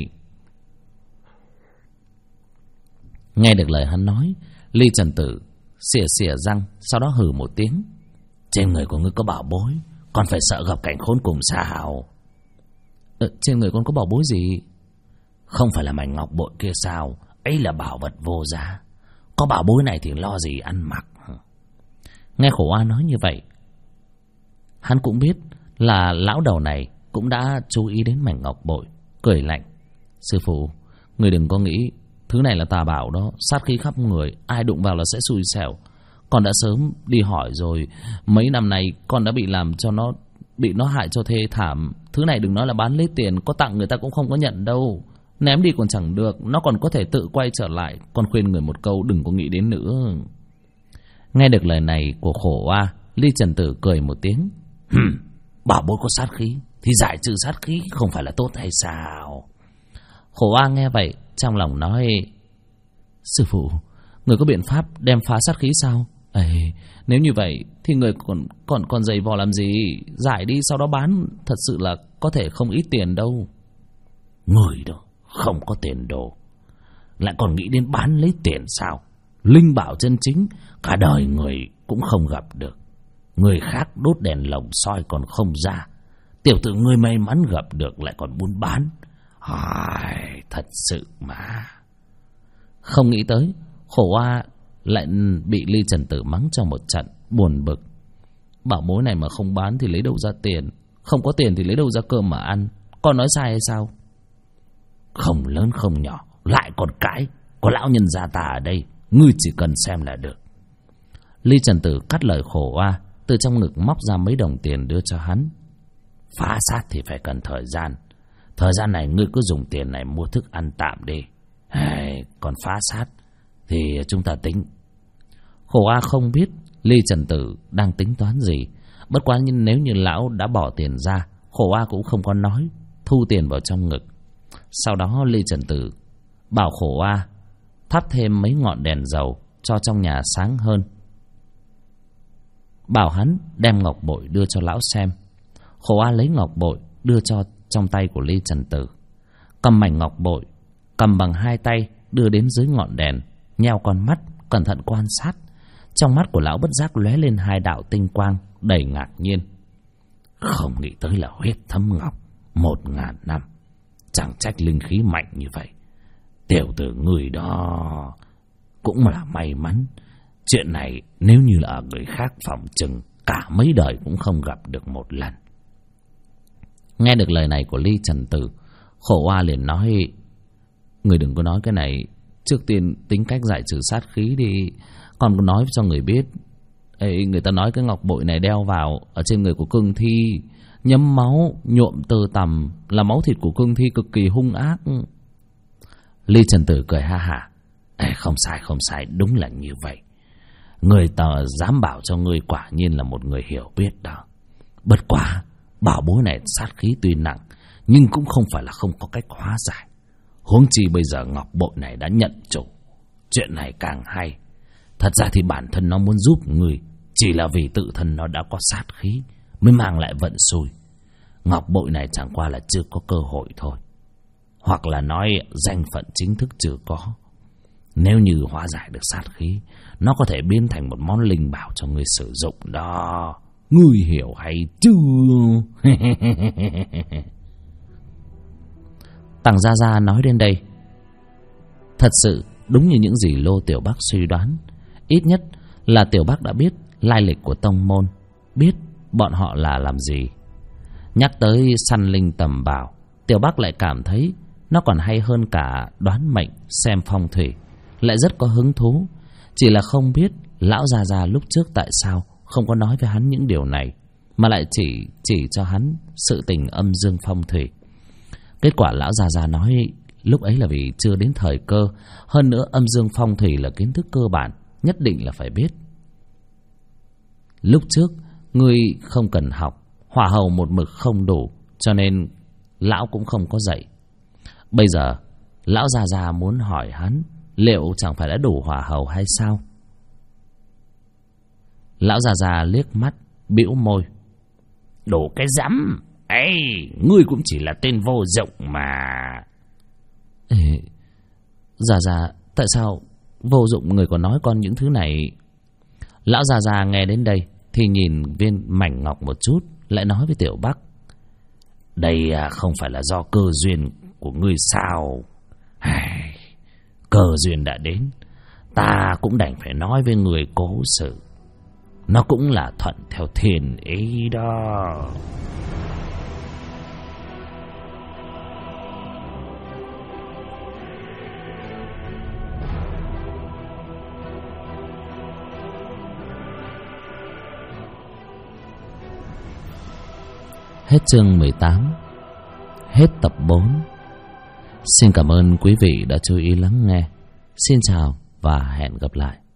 Nghe được lời hắn nói, Ly Trần Tử xỉa xỉa răng, sau đó hừ một tiếng: trên người của ngươi có bảo bối, con phải sợ gặp cảnh khốn cùng sao? Trên người con có bảo bối gì? Không phải là mảnh ngọc bội kia sao? Ấy là bảo vật vô giá, có bảo bối này thì lo gì ăn mặc. Nghe Khổ Hoa nói như vậy, hắn cũng biết là lão đầu này cũng đã chú ý đến mảnh ngọc bội, cười lạnh: sư phụ, người đừng có nghĩ thứ này là tà bảo đó, sát khí khắp người, ai đụng vào là sẽ xui xẻo. Con đã sớm đi hỏi rồi, mấy năm nay con đã bị làm cho nó bị nó hại cho thê thảm. Thứ này đừng nói là bán lấy tiền, có tặng người ta cũng không có nhận đâu. Ném đi còn chẳng được, nó còn có thể tự quay trở lại. Con khuyên người một câu đừng có nghĩ đến nữa. Nghe được lời này của Khổ Hoa, Ly Trần Tử cười một tiếng: bảo bối có sát khí thì giải trừ sát khí không phải là tốt hay sao? Khổ Hoa nghe vậy trong lòng nói: sư phụ, người có biện pháp đem phá sát khí sao? Nếu như vậy thì người còn giày vò làm gì? Giải đi sau đó bán, thật sự là có thể không ít tiền đâu. Người đó không có tiền đồ, lại còn nghĩ đến bán lấy tiền sao? Linh bảo chân chính cả đời người cũng không gặp được. Người khác đốt đèn lồng soi còn không ra, tiểu tử ngươi may mắn gặp được lại còn buôn bán. Thật sự mà. Không nghĩ tới Khổ Hoa lại bị Ly Trần Tử mắng cho một trận, buồn bực. Bảo bối này mà không bán thì lấy đâu ra tiền, không có tiền thì lấy đâu ra cơm mà ăn. Con nói sai hay sao? Không lớn không nhỏ lại còn cãi, có lão nhân gia ta ở đây, ngươi chỉ cần xem là được. Ly Trần Tử cắt lời Khổ Hoa, từ trong ngực móc ra mấy đồng tiền đưa cho hắn. Phá sát thì phải cần thời gian, thời gian này ngươi cứ dùng tiền này mua thức ăn tạm đi. Còn phá sát thì chúng ta tính. Khổ Hoa không biết Ly Trần Tử đang tính toán gì. Bất quá nếu như lão đã bỏ tiền ra, Khổ Hoa cũng không có nói, thu tiền vào trong ngực. Sau đó Ly Trần Tử bảo Khổ Hoa thắp thêm mấy ngọn đèn dầu cho trong nhà sáng hơn, bảo hắn đem ngọc bội đưa cho lão xem. Khổ Hoa lấy ngọc bội đưa cho trong tay của Ly Trần Tử, cầm mảnh ngọc bội, cầm bằng 2 tay đưa đến dưới ngọn đèn, nheo con mắt cẩn thận quan sát. Trong mắt của lão bất giác lóe lên hai đạo tinh quang đầy ngạc nhiên. Không nghĩ tới là huyết thấm ngọc 1000 năm, chẳng trách linh khí mạnh như vậy. Tiểu tử người đó cũng là may mắn. Chuyện này nếu như là người khác phỏng chừng cả mấy đời cũng không gặp được một lần. Nghe được lời này của Ly Trần Tử, Khổ Oa liền nói: người đừng có nói cái này, trước tiên tính cách giải trừ sát khí đi. Còn có nói cho người biết, người ta nói cái ngọc bội này đeo vào ở trên người của cương thi, nhấm máu nhuộm tơ tằm, là máu thịt của cương thi cực kỳ hung ác. Ly Trần Tử cười ha hả: không sai, đúng là như vậy. Người ta dám bảo cho ngươi quả nhiên là một người hiểu biết đó. Bất quá bảo bối này sát khí tuy nặng, nhưng cũng không phải là không có cách hóa giải. Huống chi bây giờ ngọc bội này đã nhận chủ, chuyện này càng hay. Thật ra thì bản thân nó muốn giúp người, chỉ là vì tự thân nó đã có sát khí mới mang lại vận xui. Ngọc bội này chẳng qua là chưa có cơ hội thôi, hoặc là nói danh phận chính thức chưa có. Nếu như hóa giải được sát khí, nó có thể biến thành một món linh bảo cho người sử dụng đó. Ngươi hiểu hay chưa? Tằng Gia Gia nói đến đây, thật sự đúng như những gì Lô Tiểu Bắc suy đoán. Ít nhất là Tiểu Bắc đã biết lai lịch của tông môn, biết bọn họ là làm gì. Nhắc tới săn linh tầm bảo, Tiểu Bắc lại cảm thấy nó còn hay hơn cả đoán mệnh, xem phong thủy, lại rất có hứng thú. Chỉ là không biết lão Gia Gia lúc trước tại sao không có nói với hắn những điều này, mà lại chỉ cho hắn sự tình âm dương phong thủy. Kết quả lão Gia Gia nói lúc ấy là vì chưa đến thời cơ. Hơn nữa âm dương phong thủy là kiến thức cơ bản, nhất định là phải biết. Lúc trước ngươi không cần học, hỏa hầu một mực không đủ, cho nên lão cũng không có dạy. Bây giờ lão Gia Gia muốn hỏi hắn liệu chẳng phải đã đủ hỏa hầu hay sao? Lão Gia Gia liếc mắt bĩu môi: đủ cái rắm, ngươi cũng chỉ là tên vô dụng mà. Gia Gia, tại sao vô dụng người còn nói con những thứ này? Lão Gia Gia nghe đến đây thì nhìn viên mảnh ngọc một chút, lại nói với Tiểu Bắc: đây không phải là do cơ duyên của ngươi sao? Cơ duyên đã đến, ta cũng đành phải nói với người cố sự. Nó cũng là thuận theo thiên ý đó. Hết chương 18. Hết tập 4. Xin cảm ơn quý vị đã chú ý lắng nghe. Xin chào và hẹn gặp lại.